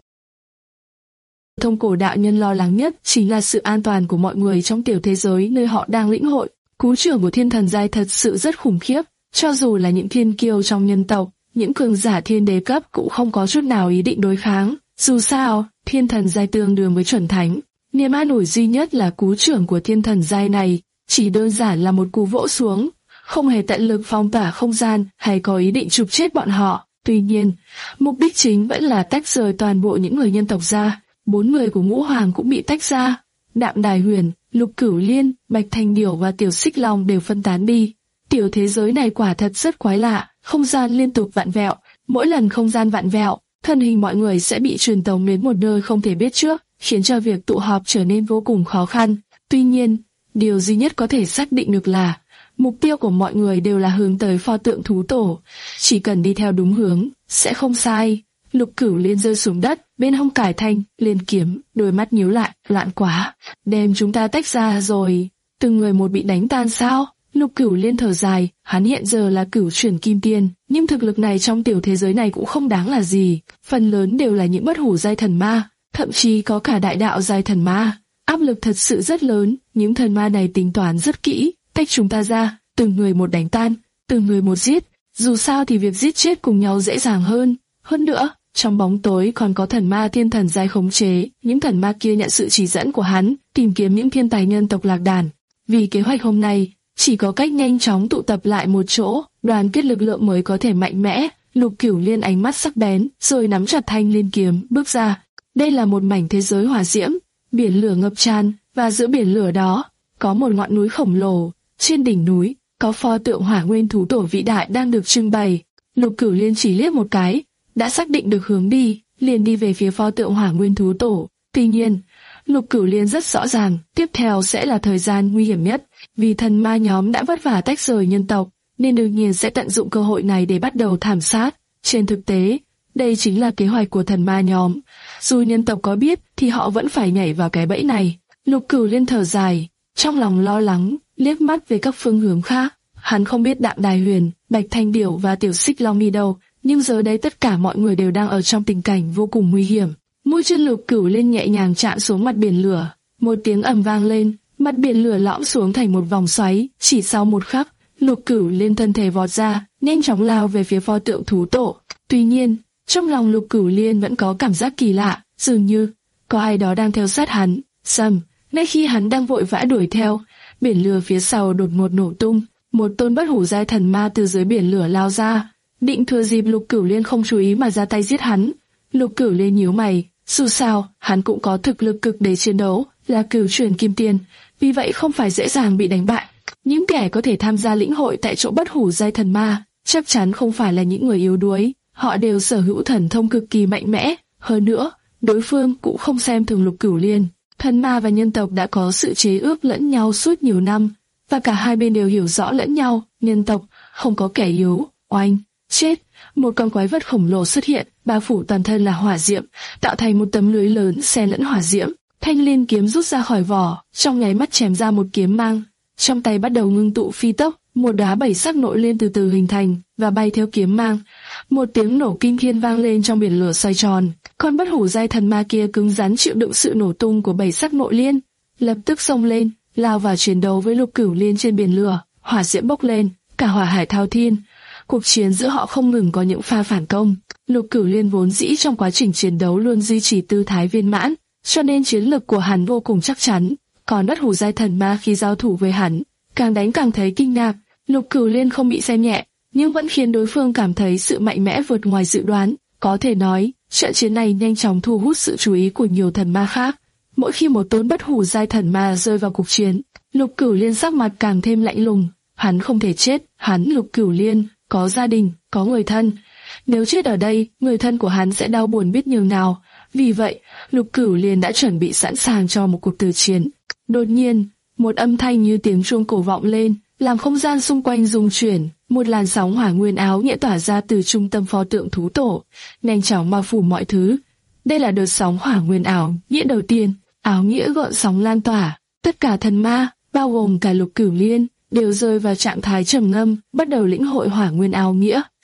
Thông cổ đạo nhân lo lắng nhất chính là sự an toàn của mọi người trong tiểu thế giới nơi họ đang lĩnh hội. Cú trưởng của thiên thần giai thật sự rất khủng khiếp, cho dù là những thiên kiêu trong nhân tộc, những cường giả thiên đế cấp cũng không có chút nào ý định đối kháng. Dù sao, thiên thần giai tương đương với chuẩn thánh. Niềm an ủi duy nhất là cú trưởng của thiên thần giai này chỉ đơn giản là một cú vỗ xuống, không hề tận lực phong tỏa không gian hay có ý định chụp chết bọn họ. Tuy nhiên, mục đích chính vẫn là tách rời toàn bộ những người nhân tộc ra. Bốn người của Ngũ Hoàng cũng bị tách ra. Đạm Đài Huyền, Lục Cửu Liên, Bạch Thanh Điểu và Tiểu Xích Long đều phân tán đi. Tiểu thế giới này quả thật rất quái lạ, không gian liên tục vặn vẹo. Mỗi lần không gian vặn vẹo, thân hình mọi người sẽ bị truyền tống đến một nơi không thể biết trước, khiến cho việc tụ họp trở nên vô cùng khó khăn. Tuy nhiên, điều duy nhất có thể xác định được là mục tiêu của mọi người đều là hướng tới pho tượng thú tổ. Chỉ cần đi theo đúng hướng, sẽ không sai. Lục Cửu Liên rơi xuống đất, bên hông cải thanh, liên kiếm, đôi mắt nhíu lại, loạn quá. Đem chúng ta tách ra rồi, từng người một bị đánh tan sao? Lục Cửu Liên thở dài, hắn hiện giờ là cửu chuyển kim tiên, nhưng thực lực này trong tiểu thế giới này cũng không đáng là gì. Phần lớn đều là những bất hủ giai thần ma, thậm chí có cả đại đạo giai thần ma. Áp lực thật sự rất lớn, những thần ma này tính toán rất kỹ, tách chúng ta ra, từng người một đánh tan, từng người một giết. Dù sao thì việc giết chết cùng nhau dễ dàng hơn. Hơn nữa, trong bóng tối còn có thần ma thiên thần giai khống chế, những thần ma kia nhận sự chỉ dẫn của hắn, tìm kiếm những thiên tài nhân tộc lạc đàn. Vì kế hoạch hôm nay, chỉ có cách nhanh chóng tụ tập lại một chỗ, đoàn kết lực lượng mới có thể mạnh mẽ. Lục Cửu Liên ánh mắt sắc bén, rồi nắm chặt thanh liên kiếm, bước ra. Đây là một mảnh thế giới hỏa diễm, biển lửa ngập tràn, và giữa biển lửa đó, có một ngọn núi khổng lồ. Trên đỉnh núi, có pho tượng hỏa nguyên thú tổ vĩ đại đang được trưng bày. Lục Cửu Liên chỉ liếc một cái, đã xác định được hướng đi, liền đi về phía pho tượng hỏa nguyên thú tổ. Tuy nhiên, Lục Cửu Liên rất rõ ràng, tiếp theo sẽ là thời gian nguy hiểm nhất, vì thần ma nhóm đã vất vả tách rời nhân tộc, nên đương nhiên sẽ tận dụng cơ hội này để bắt đầu thảm sát. Trên thực tế, đây chính là kế hoạch của thần ma nhóm. Dù nhân tộc có biết, thì họ vẫn phải nhảy vào cái bẫy này. Lục Cửu Liên thở dài, trong lòng lo lắng, liếc mắt về các phương hướng khác. Hắn không biết Đạm Đài Huyền, Bạch Thanh Điểu và Tiểu Xích Long đi đâu, nhưng giờ đây tất cả mọi người đều đang ở trong tình cảnh vô cùng nguy hiểm. Mũi chân Lục Cửu Liên nhẹ nhàng chạm xuống mặt biển lửa, một tiếng ầm vang lên, mặt biển lửa lõm xuống thành một vòng xoáy. Chỉ sau một khắc, Lục Cửu Liên thân thể vọt ra, nhanh chóng lao về phía pho tượng thú tổ. Tuy nhiên, trong lòng Lục Cửu Liên vẫn có cảm giác kỳ lạ, dường như có ai đó đang theo sát hắn. Sầm, ngay khi hắn đang vội vã đuổi theo, biển lửa phía sau đột ngột nổ tung, một tôn bất hủ giai thần ma từ dưới biển lửa lao ra, định thừa dịp Lục Cửu Liên không chú ý mà ra tay giết hắn. Lục Cửu Liên nhíu mày, dù sao hắn cũng có thực lực cực để chiến đấu, là cửu chuyển kim tiên, vì vậy không phải dễ dàng bị đánh bại. Những kẻ có thể tham gia lĩnh hội tại chỗ bất hủ giai thần ma chắc chắn không phải là những người yếu đuối, họ đều sở hữu thần thông cực kỳ mạnh mẽ. Hơn nữa, đối phương cũng không xem thường Lục Cửu Liên. Thần ma và nhân tộc đã có sự chế ước lẫn nhau suốt nhiều năm, và cả hai bên đều hiểu rõ lẫn nhau. Nhân tộc không có kẻ yếu. Oanh, chết! Một con quái vật khổng lồ xuất hiện, bao phủ toàn thân là hỏa diễm, tạo thành một tấm lưới lớn xen lẫn hỏa diễm. Thanh liên kiếm rút ra khỏi vỏ, trong nháy mắt chém ra một kiếm mang. Trong tay bắt đầu ngưng tụ phi tốc, một đóa bảy sắc nội liên từ từ hình thành và bay theo kiếm mang. Một tiếng nổ kinh thiên vang lên trong biển lửa xoay tròn. Con bất hủ giai thần ma kia cứng rắn chịu đựng sự nổ tung của bảy sắc nội liên, lập tức xông lên, lao vào chiến đấu với Lục Cửu Liên trên biển lửa. Hỏa diễm bốc lên, cả hỏa hải thao thiên. Cuộc chiến giữa họ không ngừng có những pha phản công. Lục Cửu Liên vốn dĩ trong quá trình chiến đấu luôn duy trì tư thái viên mãn, cho nên chiến lực của hắn vô cùng chắc chắn. Còn bất hủ giai thần ma khi giao thủ với hắn, càng đánh càng thấy kinh ngạc. Lục Cửu Liên không bị xem nhẹ, nhưng vẫn khiến đối phương cảm thấy sự mạnh mẽ vượt ngoài dự đoán. Có thể nói, trận chiến này nhanh chóng thu hút sự chú ý của nhiều thần ma khác. Mỗi khi một tôn bất hủ giai thần ma rơi vào cuộc chiến, Lục Cửu Liên sắc mặt càng thêm lạnh lùng. Hắn không thể chết, hắn Lục Cửu Liên có gia đình, có người thân. Nếu chết ở đây, người thân của hắn sẽ đau buồn biết nhường nào. Vì vậy, Lục Cửu Liên đã chuẩn bị sẵn sàng cho một cuộc tử chiến. Đột nhiên, một âm thanh như tiếng chuông cổ vọng lên, làm không gian xung quanh rung chuyển. Một làn sóng hỏa nguyên áo nghĩa tỏa ra từ trung tâm pho tượng thú tổ, nhanh chóng bao phủ mọi thứ. Đây là đợt sóng hỏa nguyên áo nghĩa đầu tiên. Áo nghĩa gợn sóng lan tỏa, tất cả thần ma, bao gồm cả Lục Cửu Liên, đều rơi vào trạng thái trầm ngâm, bắt đầu lĩnh hội hỏa nguyên áo nghĩa.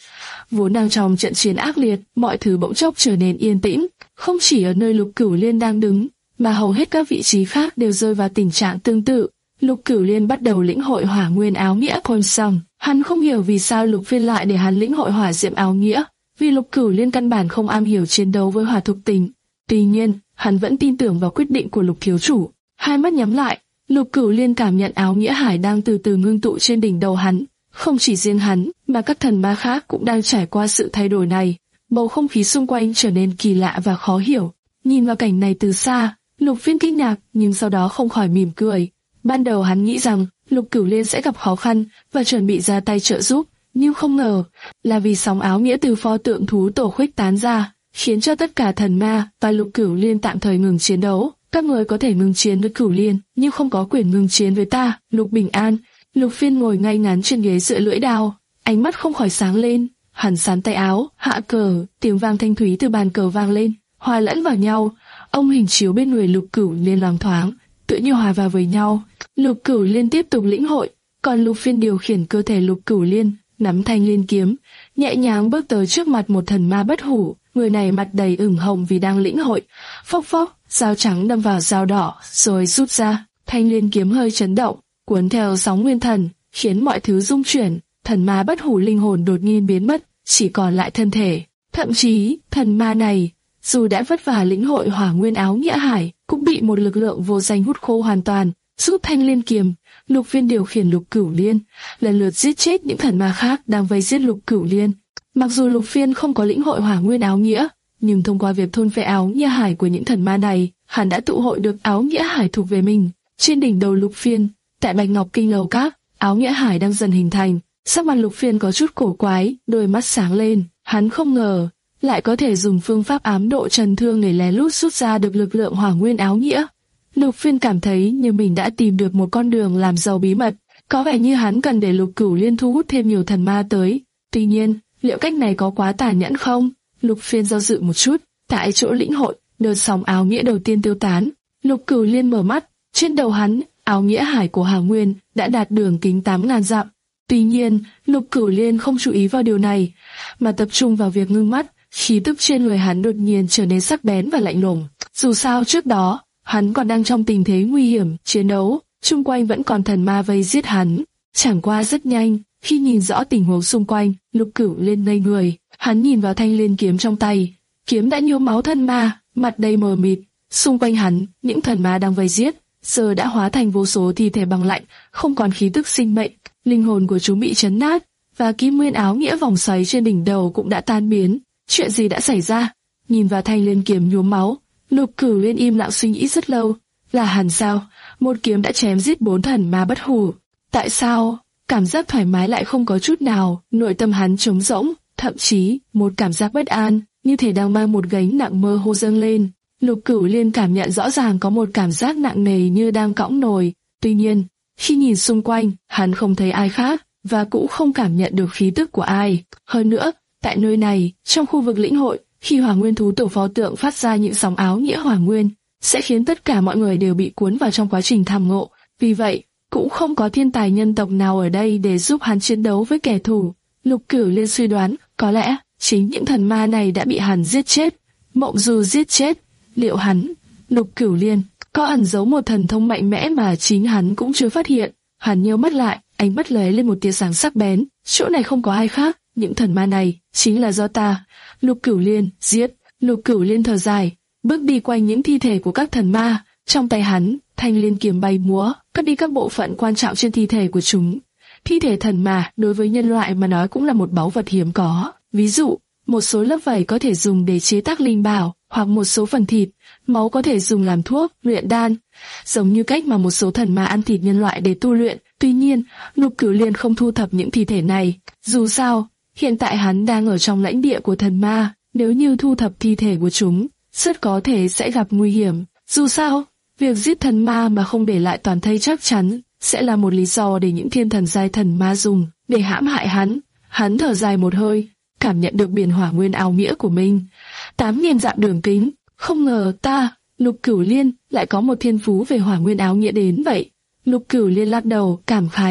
vốn đang trong trận chiến ác liệt, mọi thứ bỗng chốc trở nên yên tĩnh. Không chỉ ở nơi Lục Cửu Liên đang đứng, mà hầu hết các vị trí khác đều rơi vào tình trạng tương tự. Lục Cửu Liên bắt đầu lĩnh hội hỏa nguyên áo nghĩa Khôn Song. Hắn không hiểu vì sao Lục Phiên lại để hắn lĩnh hội hỏa diệm áo nghĩa, vì Lục Cửu Liên căn bản không am hiểu chiến đấu với hỏa thuộc tính. Tuy nhiên, hắn vẫn tin tưởng vào quyết định của Lục thiếu chủ. Hai mắt nhắm lại, Lục Cửu Liên cảm nhận áo nghĩa hải đang từ từ ngưng tụ trên đỉnh đầu hắn. Không chỉ riêng hắn, mà các thần ma khác cũng đang trải qua sự thay đổi này. Bầu không khí xung quanh trở nên kỳ lạ và khó hiểu. Nhìn vào cảnh này từ xa, Lục Phiên kinh ngạc, nhưng sau đó không khỏi mỉm cười. Ban đầu hắn nghĩ rằng Lục Cửu Liên sẽ gặp khó khăn và chuẩn bị ra tay trợ giúp, nhưng không ngờ là vì sóng áo nghĩa từ pho tượng thú tổ khuếch tán ra, khiến cho tất cả thần ma và Lục Cửu Liên tạm thời ngừng chiến đấu. Các người có thể ngừng chiến với Cửu Liên, nhưng không có quyền ngừng chiến với ta, Lục Bình An. Lục Phiên ngồi ngay ngắn trên ghế dựa lưỡi đao, ánh mắt không khỏi sáng lên. Hắn sán tay áo, hạ cờ, tiếng vang thanh thúy từ bàn cờ vang lên, hòa lẫn vào nhau. Ông hình chiếu bên người Lục Cửu Liên loáng thoáng, tự như hòa vào với nhau. Lục Cửu Liên tiếp tục lĩnh hội, còn Lục Phiên điều khiển cơ thể Lục Cửu Liên, nắm thanh liên kiếm, nhẹ nhàng bước tới trước mặt một thần ma bất hủ. Người này mặt đầy ửng hồng vì đang lĩnh hội. Phốc phốc, dao trắng đâm vào dao đỏ, rồi rút ra. Thanh liên kiếm hơi chấn động, cuốn theo sóng nguyên thần, khiến mọi thứ rung chuyển. Thần ma bất hủ linh hồn đột nhiên biến mất, chỉ còn lại thân thể. Thậm chí, thần ma này, dù đã vất vả lĩnh hội hỏa nguyên áo nghĩa hải, cũng bị một lực lượng vô danh hút khô hoàn toàn. Rút thanh liên kiếm, Lục Phiên điều khiển Lục Cửu Liên, lần lượt giết chết những thần ma khác đang vây giết Lục Cửu Liên. Mặc dù Lục Phiên không có lĩnh hội hỏa nguyên áo nghĩa, nhưng thông qua việc thôn phệ áo nghĩa hải của những thần ma này, hắn đã tụ hội được áo nghĩa hải thuộc về mình. Trên đỉnh đầu Lục Phiên, tại Bạch Ngọc Kinh lầu các, áo nghĩa hải đang dần hình thành. Sắc mặt Lục Phiên có chút cổ quái, đôi mắt sáng lên. Hắn không ngờ lại có thể dùng phương pháp ám độ trần thương để lén lút rút ra được lực lượng hỏa nguyên áo nghĩa. Lục Phiên cảm thấy như mình đã tìm được một con đường làm giàu bí mật. Có vẻ như hắn cần để Lục Cửu Liên thu hút thêm nhiều thần ma tới. Tuy nhiên, liệu cách này có quá tàn nhẫn không? Lục Phiên do dự một chút. Tại chỗ lĩnh hội, đợt sóng áo nghĩa đầu tiên tiêu tán. Lục Cửu Liên mở mắt. Trên đầu hắn, áo nghĩa hải của Hà Nguyên đã đạt đường kính tám ngàn dặm. Tuy nhiên, Lục Cửu Liên không chú ý vào điều này, mà tập trung vào việc ngưng mắt. Khí tức trên người hắn đột nhiên trở nên sắc bén và lạnh lùng. Dù sao trước đó, hắn còn đang trong tình thế nguy hiểm, chiến đấu, xung quanh vẫn còn thần ma vây giết hắn. Chẳng qua rất nhanh, khi nhìn rõ tình huống xung quanh, Lục Cửu Liên ngây người. Hắn nhìn vào thanh liên kiếm trong tay, kiếm đã nhuốm máu thân ma, mặt đầy mờ mịt. Xung quanh hắn, những thần ma đang vây giết, giờ đã hóa thành vô số thi thể bằng lạnh, không còn khí tức sinh mệnh. Linh hồn của chúng bị chấn nát, và kim nguyên áo nghĩa vòng xoáy trên đỉnh đầu cũng đã tan biến. Chuyện gì đã xảy ra? Nhìn vào thanh liên kiếm nhuốm máu, Lục Cửu Liên im lặng suy nghĩ rất lâu. Là hắn sao? Một kiếm đã chém giết bốn thần ma bất hủ. Tại sao? Cảm giác thoải mái lại không có chút nào. Nội tâm hắn trống rỗng, thậm chí một cảm giác bất an, như thể đang mang một gánh nặng mơ hồ dâng lên. Lục Cửu Liên cảm nhận rõ ràng có một cảm giác nặng nề như đang cõng nồi. Tuy nhiên, khi nhìn xung quanh, hắn không thấy ai khác, và cũng không cảm nhận được khí tức của ai. Hơn nữa, tại nơi này, trong khu vực lĩnh hội, khi hỏa nguyên thú tổ pho tượng phát ra những sóng áo nghĩa hỏa nguyên, sẽ khiến tất cả mọi người đều bị cuốn vào trong quá trình tham ngộ. Vì vậy, cũng không có thiên tài nhân tộc nào ở đây để giúp hắn chiến đấu với kẻ thù. Lục Cửu Liên suy đoán, có lẽ chính những thần ma này đã bị hắn giết chết. Mộng Du giết chết, liệu hắn, Lục Cửu Liên, có ẩn giấu một thần thông mạnh mẽ mà chính hắn cũng chưa phát hiện? Hắn nhíu mắt lại, ánh mắt lóe lên một tia sáng sắc bén. Chỗ này không có ai khác, những thần ma này chính là do ta. Lục Cửu Liên, giết. Lục Cửu Liên thở dài, bước đi quanh những thi thể của các thần ma. Trong tay hắn, thanh liên kiếm bay múa, cắt đi các bộ phận quan trọng trên thi thể của chúng. Thi thể thần ma đối với nhân loại mà nói cũng là một báu vật hiếm có. Ví dụ, một số lớp vảy có thể dùng để chế tác linh bảo, hoặc một số phần thịt, máu có thể dùng làm thuốc, luyện đan, giống như cách mà một số thần ma ăn thịt nhân loại để tu luyện. Tuy nhiên, Lục Cửu Liên không thu thập những thi thể này. Dù sao, hiện tại hắn đang ở trong lãnh địa của thần ma, nếu như thu thập thi thể của chúng, rất có thể sẽ gặp nguy hiểm. Dù sao, việc giết thần ma mà không để lại toàn thây chắc chắn sẽ là một lý do để những thiên thần giai thần ma dùng để hãm hại hắn. Hắn thở dài một hơi, cảm nhận được biển hỏa nguyên áo nghĩa của mình. Tám nghìn dặm đường kính, không ngờ ta, Lục Cửu Liên, lại có một thiên phú về hỏa nguyên áo nghĩa đến vậy. Lục Cửu Liên lắc đầu, cảm khái,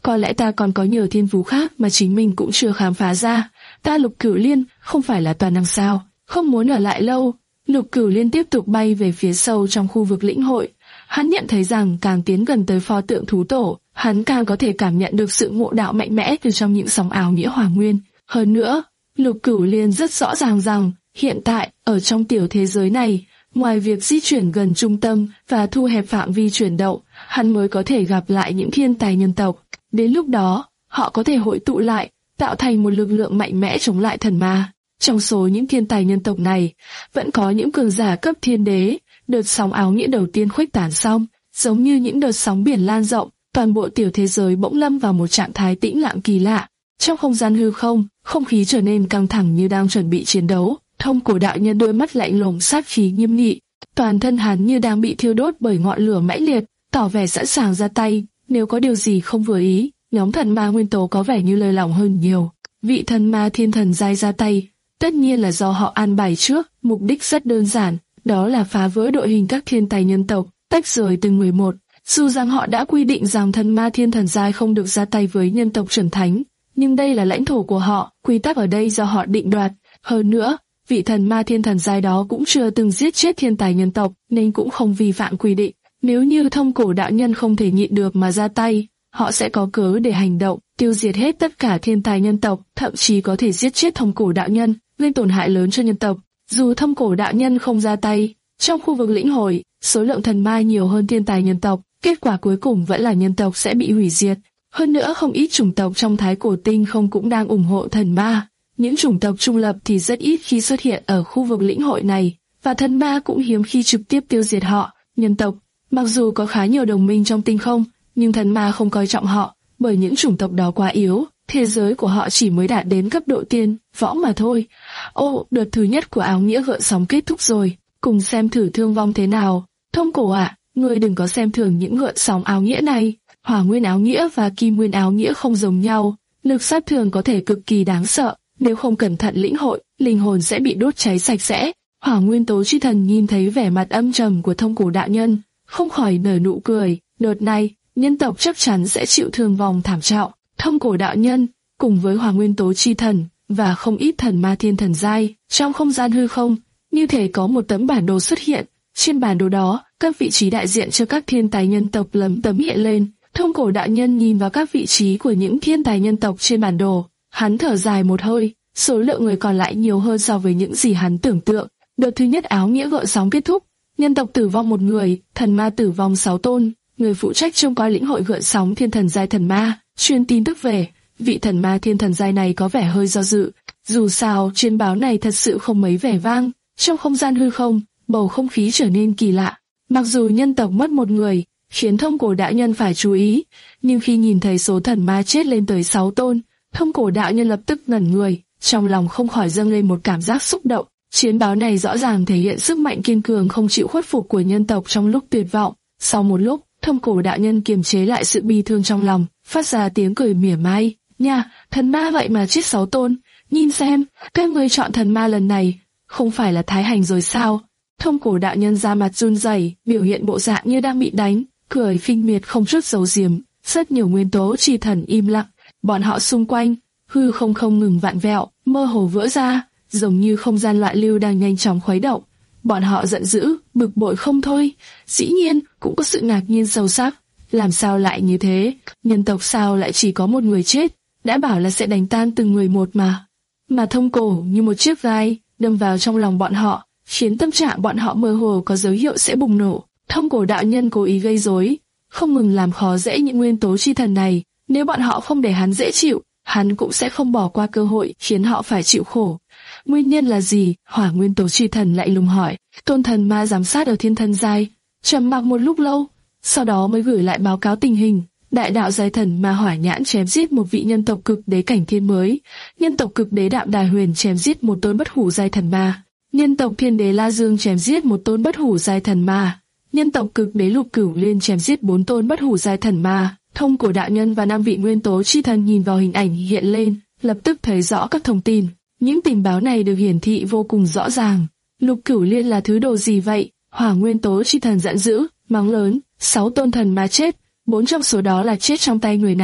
có lẽ ta còn có nhiều thiên phú khác mà chính mình cũng chưa khám phá ra. Ta Lục Cửu Liên không phải là toàn năng sao? Không muốn ở lại lâu, Lục Cửu Liên tiếp tục bay về phía sâu trong khu vực lĩnh hội. Hắn nhận thấy rằng càng tiến gần tới pho tượng thú tổ, hắn càng có thể cảm nhận được sự ngộ đạo mạnh mẽ từ trong những sóng ảo nghĩa hỏa nguyên. Hơn nữa, Lục Cửu Liên rất rõ ràng rằng, hiện tại, ở trong tiểu thế giới này, ngoài việc di chuyển gần trung tâm và thu hẹp phạm vi chuyển động, hắn mới có thể gặp lại những thiên tài nhân tộc. Đến lúc đó, họ có thể hội tụ lại, tạo thành một lực lượng mạnh mẽ chống lại thần ma. Trong số những thiên tài nhân tộc này, vẫn có những cường giả cấp thiên đế. Đợt sóng áo nghĩa đầu tiên khuếch tán xong, giống như những đợt sóng biển lan rộng, toàn bộ tiểu thế giới bỗng lâm vào một trạng thái tĩnh lặng kỳ lạ. Trong không gian hư không, không khí trở nên căng thẳng như đang chuẩn bị chiến đấu. Thông Cổ đạo nhân đôi mắt lạnh lùng sát khí nghiêm nghị, toàn thân hắn như đang bị thiêu đốt bởi ngọn lửa mãnh liệt, tỏ vẻ sẵn sàng ra tay nếu có điều gì không vừa ý. Nhóm thần ma nguyên tố có vẻ như lơi lỏng hơn nhiều. Vị thần ma thiên thần giai ra tay, tất nhiên là do họ an bài trước, mục đích rất đơn giản, đó là phá vỡ đội hình các thiên tài nhân tộc, tách rời từng người một. Dù rằng họ đã quy định rằng thần ma thiên thần giai không được ra tay với nhân tộc chuẩn thánh, nhưng đây là lãnh thổ của họ, quy tắc ở đây do họ định đoạt. Hơn nữa, vị thần ma thiên thần giai đó cũng chưa từng giết chết thiên tài nhân tộc, nên cũng không vi phạm quy định. Nếu như Thông Cổ đạo nhân không thể nhịn được mà ra tay, họ sẽ có cớ để hành động, tiêu diệt hết tất cả thiên tài nhân tộc, thậm chí có thể giết chết Thông Cổ đạo nhân, gây tổn hại lớn cho nhân tộc. Dù Thông Cổ đạo nhân không ra tay, trong khu vực lĩnh hội, số lượng thần ma nhiều hơn thiên tài nhân tộc, kết quả cuối cùng vẫn là nhân tộc sẽ bị hủy diệt. Hơn nữa không ít chủng tộc trong Thái Cổ Tinh không cũng đang ủng hộ thần ma. Những chủng tộc trung lập thì rất ít khi xuất hiện ở khu vực lĩnh hội này, và thần ma cũng hiếm khi trực tiếp tiêu diệt họ. Nhân tộc, mặc dù có khá nhiều đồng minh trong tinh không, nhưng thần ma không coi trọng họ, bởi những chủng tộc đó quá yếu, thế giới của họ chỉ mới đạt đến cấp độ tiên, võ mà thôi. Ô, đợt thứ nhất của áo nghĩa gợn sóng kết thúc rồi, cùng xem thử thương vong thế nào. Thông Cổ ạ, à, ngươi đừng có xem thường những gợn sóng áo nghĩa này. Hỏa nguyên áo nghĩa và kim nguyên áo nghĩa không giống nhau, lực sát thương có thể cực kỳ đáng sợ. Nếu không cẩn thận lĩnh hội, linh hồn sẽ bị đốt cháy sạch sẽ. Hỏa nguyên tố chi thần nhìn thấy vẻ mặt âm trầm của Thông Cổ đạo nhân, không khỏi nở nụ cười. Đợt này, nhân tộc chắc chắn sẽ chịu thương vong thảm trọng. Thông Cổ đạo nhân, cùng với hỏa nguyên tố chi thần và không ít thần ma thiên thần giai, trong không gian hư không, như thể có một tấm bản đồ xuất hiện. Trên bản đồ đó, các vị trí đại diện cho các thiên tài nhân tộc lấm tấm hiện lên. Thông Cổ đạo nhân nhìn vào các vị trí của những thiên tài nhân tộc trên bản đồ. Hắn thở dài một hơi, số lượng người còn lại nhiều hơn so với những gì hắn tưởng tượng. Đợt thứ nhất áo nghĩa gợn sóng kết thúc, nhân tộc tử vong một người, thần ma tử vong sáu tôn. Người phụ trách trông coi lĩnh hội gợn sóng thiên thần giai thần ma truyền tin tức về, vị thần ma thiên thần giai này có vẻ hơi do dự. Dù sao, trên báo này thật sự không mấy vẻ vang. Trong không gian hư không, bầu không khí trở nên kỳ lạ. Mặc dù nhân tộc mất một người, khiến Thông Cổ đạo nhân phải chú ý, nhưng khi nhìn thấy số thần ma chết lên tới sáu tôn, Thông Cổ đạo nhân lập tức ngẩn người, trong lòng không khỏi dâng lên một cảm giác xúc động. Chiến báo này rõ ràng thể hiện sức mạnh kiên cường không chịu khuất phục của nhân tộc trong lúc tuyệt vọng. Sau một lúc, Thông Cổ đạo nhân kiềm chế lại sự bi thương trong lòng, phát ra tiếng cười mỉa mai. Nha, thần ma vậy mà chết sáu tôn, nhìn xem, các ngươi chọn thần ma lần này, không phải là Thái Hành rồi sao? Thông Cổ đạo nhân ra mặt run rẩy, biểu hiện bộ dạng như đang bị đánh, cười khinh miệt không chút giấu giếm. Rất nhiều nguyên tố chi thần im lặng, bọn họ xung quanh, hư không không ngừng vặn vẹo, mơ hồ vỡ ra, giống như không gian loạn lưu đang nhanh chóng khuấy động. Bọn họ giận dữ, bực bội không thôi, dĩ nhiên cũng có sự ngạc nhiên sâu sắc. Làm sao lại như thế? Nhân tộc sao lại chỉ có một người chết? Đã bảo là sẽ đánh tan từng người một mà. Mà Thông Cổ như một chiếc gai đâm vào trong lòng bọn họ, khiến tâm trạng bọn họ mơ hồ có dấu hiệu sẽ bùng nổ. Thông Cổ đạo nhân cố ý gây rối, không ngừng làm khó dễ những nguyên tố chi thần này. Nếu bọn họ không để hắn dễ chịu, hắn cũng sẽ không bỏ qua cơ hội khiến họ phải chịu khổ. Nguyên nhân là gì? Hỏa nguyên tố chi thần lại lùng hỏi. Tôn thần ma giám sát ở thiên thần giai trầm mặc một lúc lâu, sau đó mới gửi lại báo cáo tình hình. Đại đạo giai thần ma hỏa nhãn chém giết một vị nhân tộc cực đế cảnh thiên mới. Nhân tộc cực đế đạm đài huyền chém giết một tôn bất hủ giai thần ma. Nhân tộc thiên đế la dương chém giết một tôn bất hủ giai thần ma. Nhân tộc cực đế lục cửu liên chém giết bốn tôn bất hủ giai thần ma. Thông Cổ đạo nhân và năm vị nguyên tố chi thần nhìn vào hình ảnh hiện lên, lập tức thấy rõ các thông tin. Những tình báo này được hiển thị vô cùng rõ ràng. Lục cửu liên là thứ đồ gì vậy? Hỏa nguyên tố chi thần giận dữ, mắng lớn. Sáu tôn thần ma chết, bốn trong số đó là chết trong tay người này.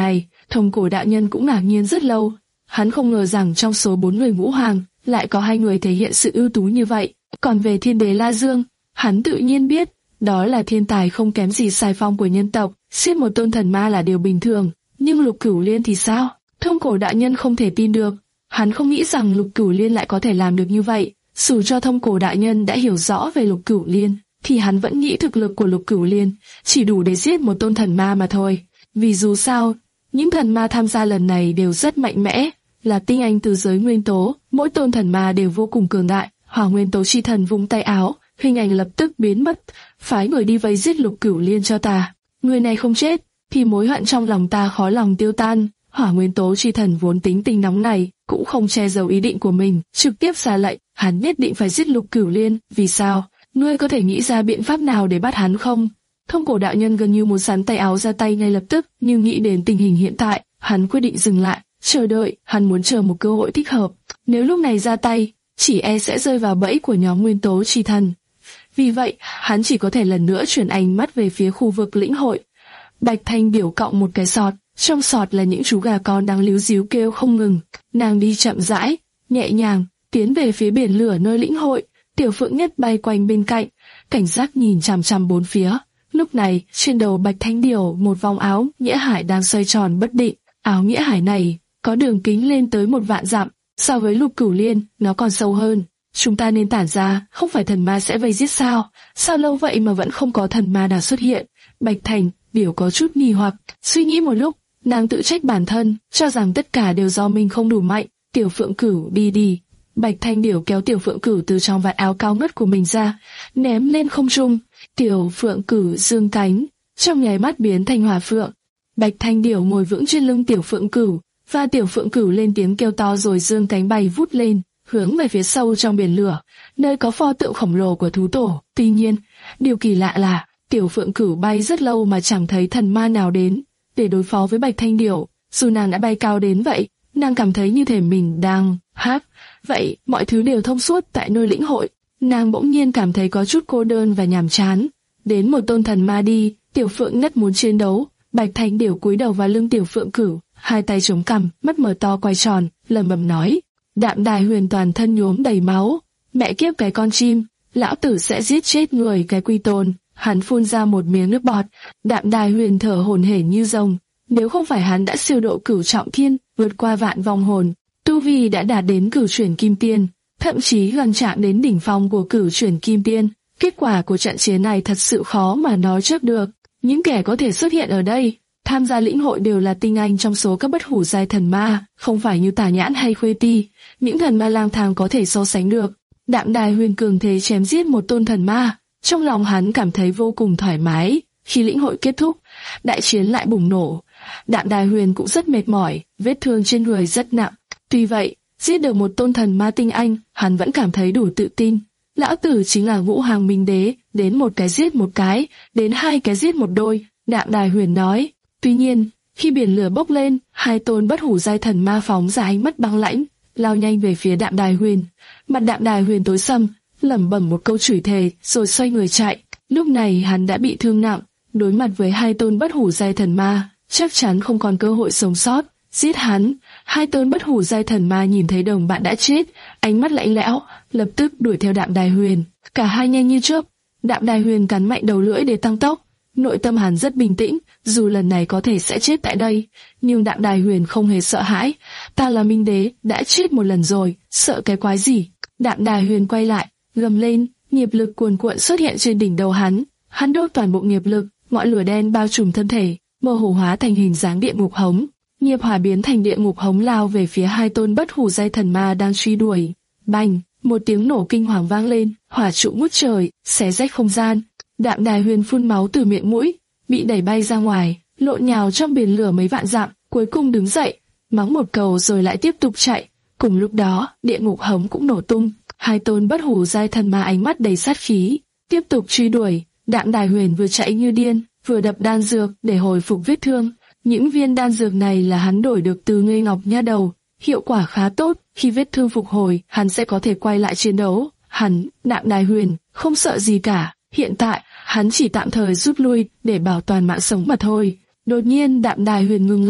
Thông cổ đạo nhân cũng ngạc nhiên rất lâu. Hắn không ngờ rằng trong số bốn người ngũ hoàng, lại có hai người thể hiện sự ưu tú như vậy. Còn về thiên đế La Dương, hắn tự nhiên biết, đó là thiên tài không kém gì Sai Phong của nhân tộc, giết một tôn thần ma là điều bình thường. Nhưng Lục Cửu Liên thì sao? Thông cổ đạo nhân không thể tin được. Hắn không nghĩ rằng Lục Cửu Liên lại có thể làm được như vậy. Dù cho thông cổ đạo nhân đã hiểu rõ về Lục Cửu Liên, thì hắn vẫn nghĩ thực lực của Lục Cửu Liên chỉ đủ để giết một tôn thần ma mà thôi. Vì dù sao, những thần ma tham gia lần này đều rất mạnh mẽ, là tinh anh từ giới nguyên tố, mỗi tôn thần ma đều vô cùng cường đại. Hỏa nguyên tố chi thần vung tay áo, hình ảnh lập tức biến mất, phái người đi vây giết Lục Cửu Liên cho ta. Người này không chết, thì mối hận trong lòng ta khó lòng tiêu tan. Hỏa nguyên tố chi thần vốn tính tình nóng này, cũng không che giấu ý định của mình, trực tiếp ra lệnh, hắn nhất định phải giết Lục Cửu Liên. Vì sao? Ngươi có thể nghĩ ra biện pháp nào để bắt hắn không? Thông cổ đạo nhân gần như muốn sắn tay áo ra tay ngay lập tức, nhưng nghĩ đến tình hình hiện tại, hắn quyết định dừng lại, chờ đợi. Hắn muốn chờ một cơ hội thích hợp. Nếu lúc này ra tay, chỉ e sẽ rơi vào bẫy của nhóm nguyên tố chi thần. Vì vậy, hắn chỉ có thể lần nữa chuyển ánh mắt về phía khu vực lĩnh hội. Bạch Thanh Điểu cọng một cái sọt, trong sọt là những chú gà con đang líu díu kêu không ngừng. Nàng đi chậm rãi, nhẹ nhàng, tiến về phía biển lửa nơi lĩnh hội. Tiểu Phượng Nhất bay quanh bên cạnh, cảnh giác nhìn chằm chằm bốn phía. Lúc này, trên đầu Bạch Thanh Điểu một vòng áo nghĩa hải đang xoay tròn bất định. Áo nghĩa hải này có đường kính lên tới một vạn dặm, so với Lục Cửu Liên, nó còn sâu hơn. Chúng ta nên tản ra, không phải thần ma sẽ vây giết sao? Sao lâu vậy mà vẫn không có thần ma nào xuất hiện? Bạch Thanh Điểu có chút nghi hoặc, suy nghĩ một lúc, nàng tự trách bản thân, cho rằng tất cả đều do mình không đủ mạnh. Tiểu Phượng Cửu đi đi. Bạch Thanh Điểu kéo Tiểu Phượng Cửu từ trong vạt áo cao ngất của mình ra, ném lên không trung. Tiểu Phượng Cửu dương cánh, trong nháy mắt biến thành hỏa phượng. Bạch Thanh Điểu ngồi vững trên lưng Tiểu Phượng Cửu, và Tiểu Phượng Cửu lên tiếng kêu to rồi dương cánh bay vút lên, hướng về phía sâu trong biển lửa, nơi có pho tượng khổng lồ của thú tổ. Tuy nhiên, điều kỳ lạ là Tiểu Phượng Cửu bay rất lâu mà chẳng thấy thần ma nào đến để đối phó với Bạch Thanh Điểu. Dù nàng đã bay cao đến vậy, nàng cảm thấy như thể mình đang hát. Vậy, mọi thứ đều thông suốt tại nơi lĩnh hội. Nàng bỗng nhiên cảm thấy có chút cô đơn và nhàm chán. Đến một tôn thần ma đi, Tiểu Phượng Nhất muốn chiến đấu. Bạch Thanh Điểu cúi đầu vào lưng Tiểu Phượng Cửu, hai tay chống cằm, mắt mở to quay tròn, lẩm bẩm nói: Đạm Đài Huyền toàn thân nhuốm đầy máu, mẹ kiếp cái con chim, lão tử sẽ giết chết người cái quy tôn. Hắn phun ra một miếng nước bọt. Đạm Đài Huyền thở hổn hển như rồng. Nếu không phải hắn đã siêu độ cửu trọng thiên, vượt qua vạn vòng hồn, tu vi đã đạt đến cửu chuyển kim tiên, thậm chí gần chạm đến đỉnh phong của cửu chuyển kim tiên. Kết quả của trận chiến này thật sự khó mà nói trước được. Những kẻ có thể xuất hiện ở đây, tham gia lĩnh hội đều là tinh anh trong số các bất hủ giai thần ma, không phải như Tả Nhãn hay Khuê Ti, những thần ma lang thang có thể so sánh được. Đạm Đài Huyền cường thế chém giết một tôn thần ma, trong lòng hắn cảm thấy vô cùng thoải mái. Khi lĩnh hội kết thúc, đại chiến lại bùng nổ. Đạm Đài Huyền cũng rất mệt mỏi, vết thương trên người rất nặng. Tuy vậy, giết được một tôn thần ma tinh anh, hắn vẫn cảm thấy đủ tự tin. Lão tử chính là ngũ hàng minh đế, đến một cái giết một cái, đến hai cái giết một đôi, Đạm Đài Huyền nói. Tuy nhiên, khi biển lửa bốc lên, hai tôn bất hủ giai thần ma phóng ra ánh mắt băng lãnh, lao nhanh về phía Đạm Đài Huyền. Mặt Đạm Đài Huyền tối sầm, lẩm bẩm một câu chửi thề, rồi xoay người chạy. Lúc này hắn đã bị thương nặng, đối mặt với hai tôn bất hủ giai thần ma, chắc chắn không còn cơ hội sống sót. Giết hắn! Hai tôn bất hủ giai thần ma nhìn thấy đồng bạn đã chết, ánh mắt lạnh lẽo, lập tức đuổi theo Đạm Đài Huyền. Cả hai nhanh như chớp. Đạm Đài Huyền cắn mạnh đầu lưỡi để tăng tốc. Nội tâm hắn rất bình tĩnh, dù lần này có thể sẽ chết tại đây, nhưng Đạm Đài Huyền không hề sợ hãi. Ta là minh đế, đã chết một lần rồi, sợ cái quái gì? Đạm Đài Huyền quay lại, gầm lên, nghiệp lực cuồn cuộn xuất hiện trên đỉnh đầu hắn. Hắn đốt toàn bộ nghiệp lực, ngọn lửa đen bao trùm thân thể, mơ hồ hóa thành hình dáng địa ngục hống. Nghiệp hỏa biến thành địa ngục hống lao về phía hai tôn bất hủ giai thần ma đang truy đuổi. Bành, một tiếng nổ kinh hoàng vang lên, hỏa trụ ngút trời, xé rách không gian. Đạm Đài Huyền phun máu từ miệng mũi, bị đẩy bay ra ngoài, lộn nhào trong biển lửa mấy vạn dặm, cuối cùng đứng dậy, mắng một câu rồi lại tiếp tục chạy. Cùng lúc đó, địa ngục hống cũng nổ tung, hai tôn bất hủ giai thần ma ánh mắt đầy sát khí, tiếp tục truy đuổi. Đạm Đài Huyền vừa chạy như điên, vừa đập đan dược để hồi phục vết thương. Những viên đan dược này là hắn đổi được từ Ngây Ngọc Nha Đầu, hiệu quả khá tốt, khi vết thương phục hồi, hắn sẽ có thể quay lại chiến đấu. Hắn, Đạm Đài Huyền, không sợ gì cả, hiện tại, hắn chỉ tạm thời rút lui để bảo toàn mạng sống mà thôi. Đột nhiên Đạm Đài Huyền ngừng lại,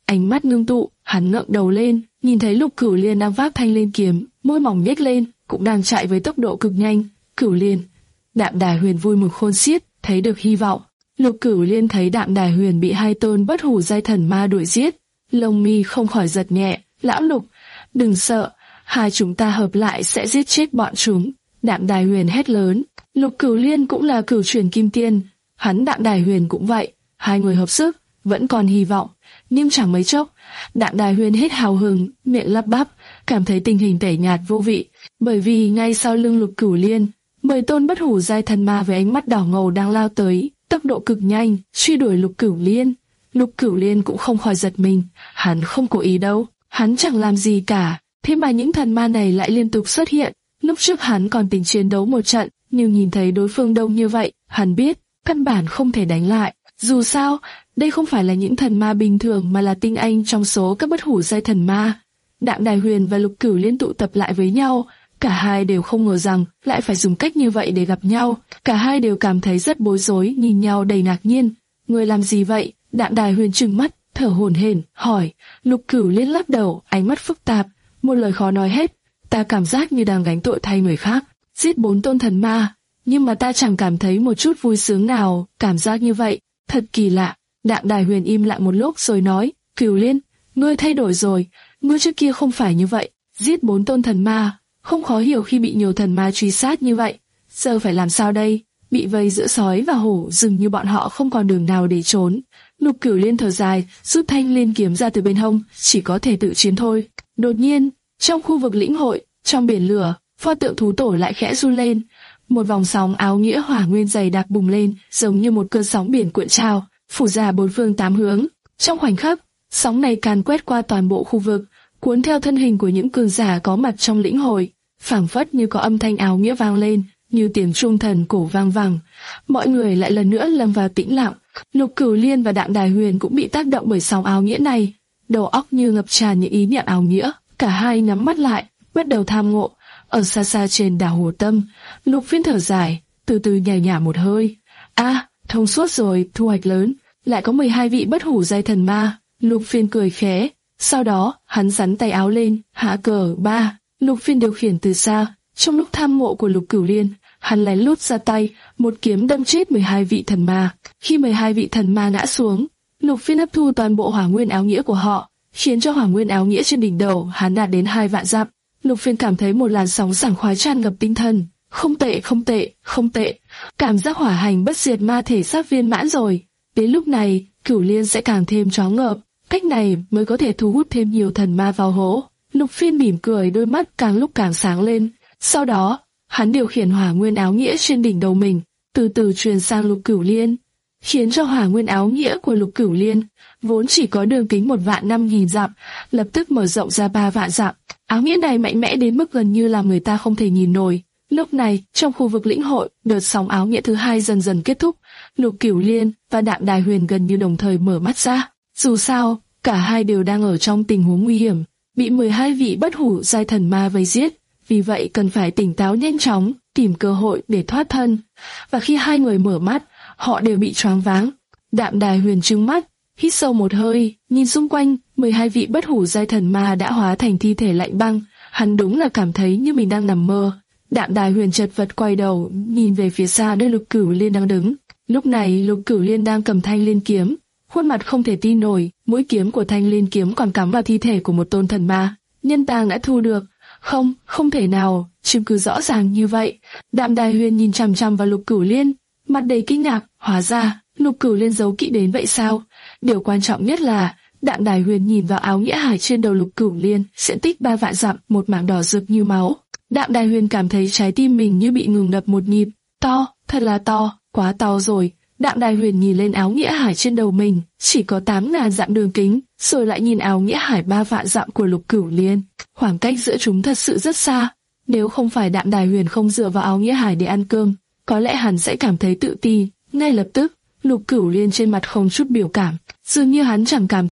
ánh mắt ngưng tụ, hắn ngẩng đầu lên, nhìn thấy Lục Cửu Liên đang vác thanh liên kiếm, môi mỏng nhếch lên, cũng đang chạy với tốc độ cực nhanh. Cửu Liên, Đạm Đài Huyền vui mừng khôn xiết, thấy được hy vọng. Lục Cửu Liên thấy Đạm Đài Huyền bị hai tôn bất hủ giai thần ma đuổi giết, lông mi không khỏi giật nhẹ. Lão Lục, đừng sợ, hai chúng ta hợp lại sẽ giết chết bọn chúng. Đạm Đài Huyền hét lớn. Lục Cửu Liên cũng là cửu truyền kim tiên, hắn Đạm Đài Huyền cũng vậy, hai người hợp sức, vẫn còn hy vọng. Nhưng chẳng mấy chốc, Đạm Đài Huyền hết hào hứng, miệng lắp bắp, cảm thấy tình hình tẻ nhạt vô vị, bởi vì ngay sau lưng Lục Cửu Liên, mười tôn bất hủ giai thần ma với ánh mắt đỏ ngầu đang lao tới, tốc độ cực nhanh, truy đuổi Lục Cửu Liên. Lục Cửu Liên cũng không khỏi giật mình, hắn không cố ý đâu, hắn chẳng làm gì cả, thế mà những thần ma này lại liên tục xuất hiện. Lúc trước hắn còn tính chiến đấu một trận, nhưng nhìn thấy đối phương đông như vậy, hắn biết, căn bản không thể đánh lại. Dù sao, đây không phải là những thần ma bình thường mà là tinh anh trong số các bất hủ giai thần ma. Đạm Đài Huyền và Lục Cửu Liên tụ tập lại với nhau, cả hai đều không ngờ rằng lại phải dùng cách như vậy để gặp nhau. Cả hai đều cảm thấy rất bối rối, nhìn nhau đầy ngạc nhiên. Người làm gì vậy? Đạm Đài Huyền trừng mắt, thở hổn hển, hỏi. Lục Cửu Liên lắc đầu, ánh mắt phức tạp, một lời khó nói hết. Ta cảm giác như đang gánh tội thay người khác, giết bốn tôn thần ma, nhưng mà ta chẳng cảm thấy một chút vui sướng nào, cảm giác như vậy, thật kỳ lạ. Đạm Đài Huyền im lặng một lúc rồi nói, Cửu Liên, ngươi thay đổi rồi, ngươi trước kia không phải như vậy, giết bốn tôn thần ma, không khó hiểu khi bị nhiều thần ma truy sát như vậy, giờ phải làm sao đây, bị vây giữa sói và hổ rừng như bọn họ không còn đường nào để trốn. Lục Cửu Liên thở dài, rút thanh liên kiếm ra từ bên hông, chỉ có thể tự chiến thôi. Đột nhiên, trong khu vực lĩnh hội, trong biển lửa, pho tượng thú tổ lại khẽ run lên, một vòng sóng áo nghĩa hỏa nguyên dày đặc bùng lên, giống như một cơn sóng biển cuộn trào, phủ ra bốn phương tám hướng. Trong khoảnh khắc, sóng này càn quét qua toàn bộ khu vực, cuốn theo thân hình của những cường giả có mặt trong lĩnh hội, phảng phất như có âm thanh áo nghĩa vang lên, như tiếng trung thần cổ vang vẳng. Mọi người lại lần nữa lâm vào tĩnh lặng. Lục Cửu Liên và Đạm Đài Huyền cũng bị tác động bởi sóng áo nghĩa này, đầu óc như ngập tràn những ý niệm áo nghĩa. Cả hai nhắm mắt lại, bắt đầu tham ngộ. Ở xa xa trên đảo Hồ Tâm, Lục Phiên thở dài, từ từ nhảy nhả một hơi. A, à, thông suốt rồi, thu hoạch lớn, lại có mười hai vị bất hủ giai thần ma. Lục Phiên cười khẽ, sau đó hắn giắn tay áo lên, hạ cờ ba. Lục Phiên điều khiển từ xa. Trong lúc tham ngộ của Lục Cửu Liên, hắn lén lút ra tay, một kiếm đâm chết mười hai vị thần ma. Khi mười hai vị thần ma ngã xuống, Lục Phiên hấp thu toàn bộ hỏa nguyên áo nghĩa của họ, khiến cho hỏa nguyên áo nghĩa trên đỉnh đầu hắn đạt đến hai vạn dặm. Lục Phiên cảm thấy một làn sóng sảng khoái tràn ngập tinh thần. Không tệ, không tệ, không tệ. Cảm giác hỏa hành bất diệt ma thể xác viên mãn rồi. Đến lúc này, Cửu Liên sẽ càng thêm choáng ngợp. Cách này mới có thể thu hút thêm nhiều thần ma vào hố. Lục Phiên mỉm cười, đôi mắt càng lúc càng sáng lên. Sau đó, hắn điều khiển hỏa nguyên áo nghĩa trên đỉnh đầu mình, từ từ truyền sang Lục Cửu Liên, khiến cho hỏa nguyên áo nghĩa của Lục Cửu Liên vốn chỉ có đường kính một vạn năm nghìn dặm, lập tức mở rộng ra ba vạn dặm. Áo nghĩa này mạnh mẽ đến mức gần như làm người ta không thể nhìn nổi. Lúc này, trong khu vực lĩnh hội, đợt sóng áo nghĩa thứ hai dần dần kết thúc. Lục Cửu Liên và Đạm Đài Huyền gần như đồng thời mở mắt ra. Dù sao, cả hai đều đang ở trong tình huống nguy hiểm, bị mười hai vị bất hủ giai thần ma vây giết. Vì vậy cần phải tỉnh táo nhanh chóng, tìm cơ hội để thoát thân. Và khi hai người mở mắt, họ đều bị choáng váng. Đạm Đài Huyền trừng mắt, hít sâu một hơi, nhìn xung quanh, mười hai vị bất hủ giai thần ma đã hóa thành thi thể lạnh băng. Hắn đúng là cảm thấy như mình đang nằm mơ. Đạm Đài Huyền chật vật quay đầu, nhìn về phía xa nơi Lục Cửu Liên đang đứng. Lúc này Lục Cửu Liên đang cầm thanh liên kiếm, khuôn mặt không thể tin nổi, mũi kiếm của thanh liên kiếm còn cắm vào thi thể của một tôn thần ma. Nhân tàng đã thu được. Không, không thể nào, chứng cứ rõ ràng như vậy. Đạm Đài Huyền nhìn chằm chằm vào Lục Cửu Liên, mặt đầy kinh ngạc. Hóa ra, Lục Cửu Liên giấu kỹ đến vậy sao? Điều quan trọng nhất là, Đạm Đài Huyền nhìn vào áo nghĩa hải trên đầu Lục Cửu Liên, diện tích ba vạn dặm, một mảng đỏ rực như máu. Đạm Đài Huyền cảm thấy trái tim mình như bị ngừng đập một nhịp. To, thật là to, quá to rồi. Đạm Đài Huyền nhìn lên áo nghĩa hải trên đầu mình, chỉ có tám ngàn dặm đường kính, rồi lại nhìn áo nghĩa hải ba vạn dặm của Lục Cửu Liên. Khoảng cách giữa chúng thật sự rất xa. Nếu không phải Đạm Đài Huyền không dựa vào áo nghĩa hải để ăn cơm, có lẽ hắn sẽ cảm thấy tự ti. Ngay lập tức, Lục Cửu Liên trên mặt không chút biểu cảm, dường như hắn chẳng cảm.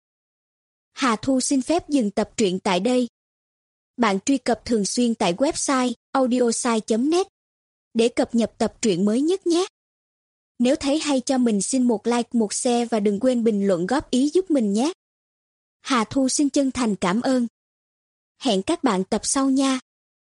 Hà Thu xin phép dừng tập truyện tại đây. Bạn truy cập thường xuyên tại website audiosai chấm net để cập nhật tập truyện mới nhất nhé. Nếu thấy hay cho mình xin một like, một share và đừng quên bình luận góp ý giúp mình nhé. Hà Thu xin chân thành cảm ơn. Hẹn các bạn tập sau nha.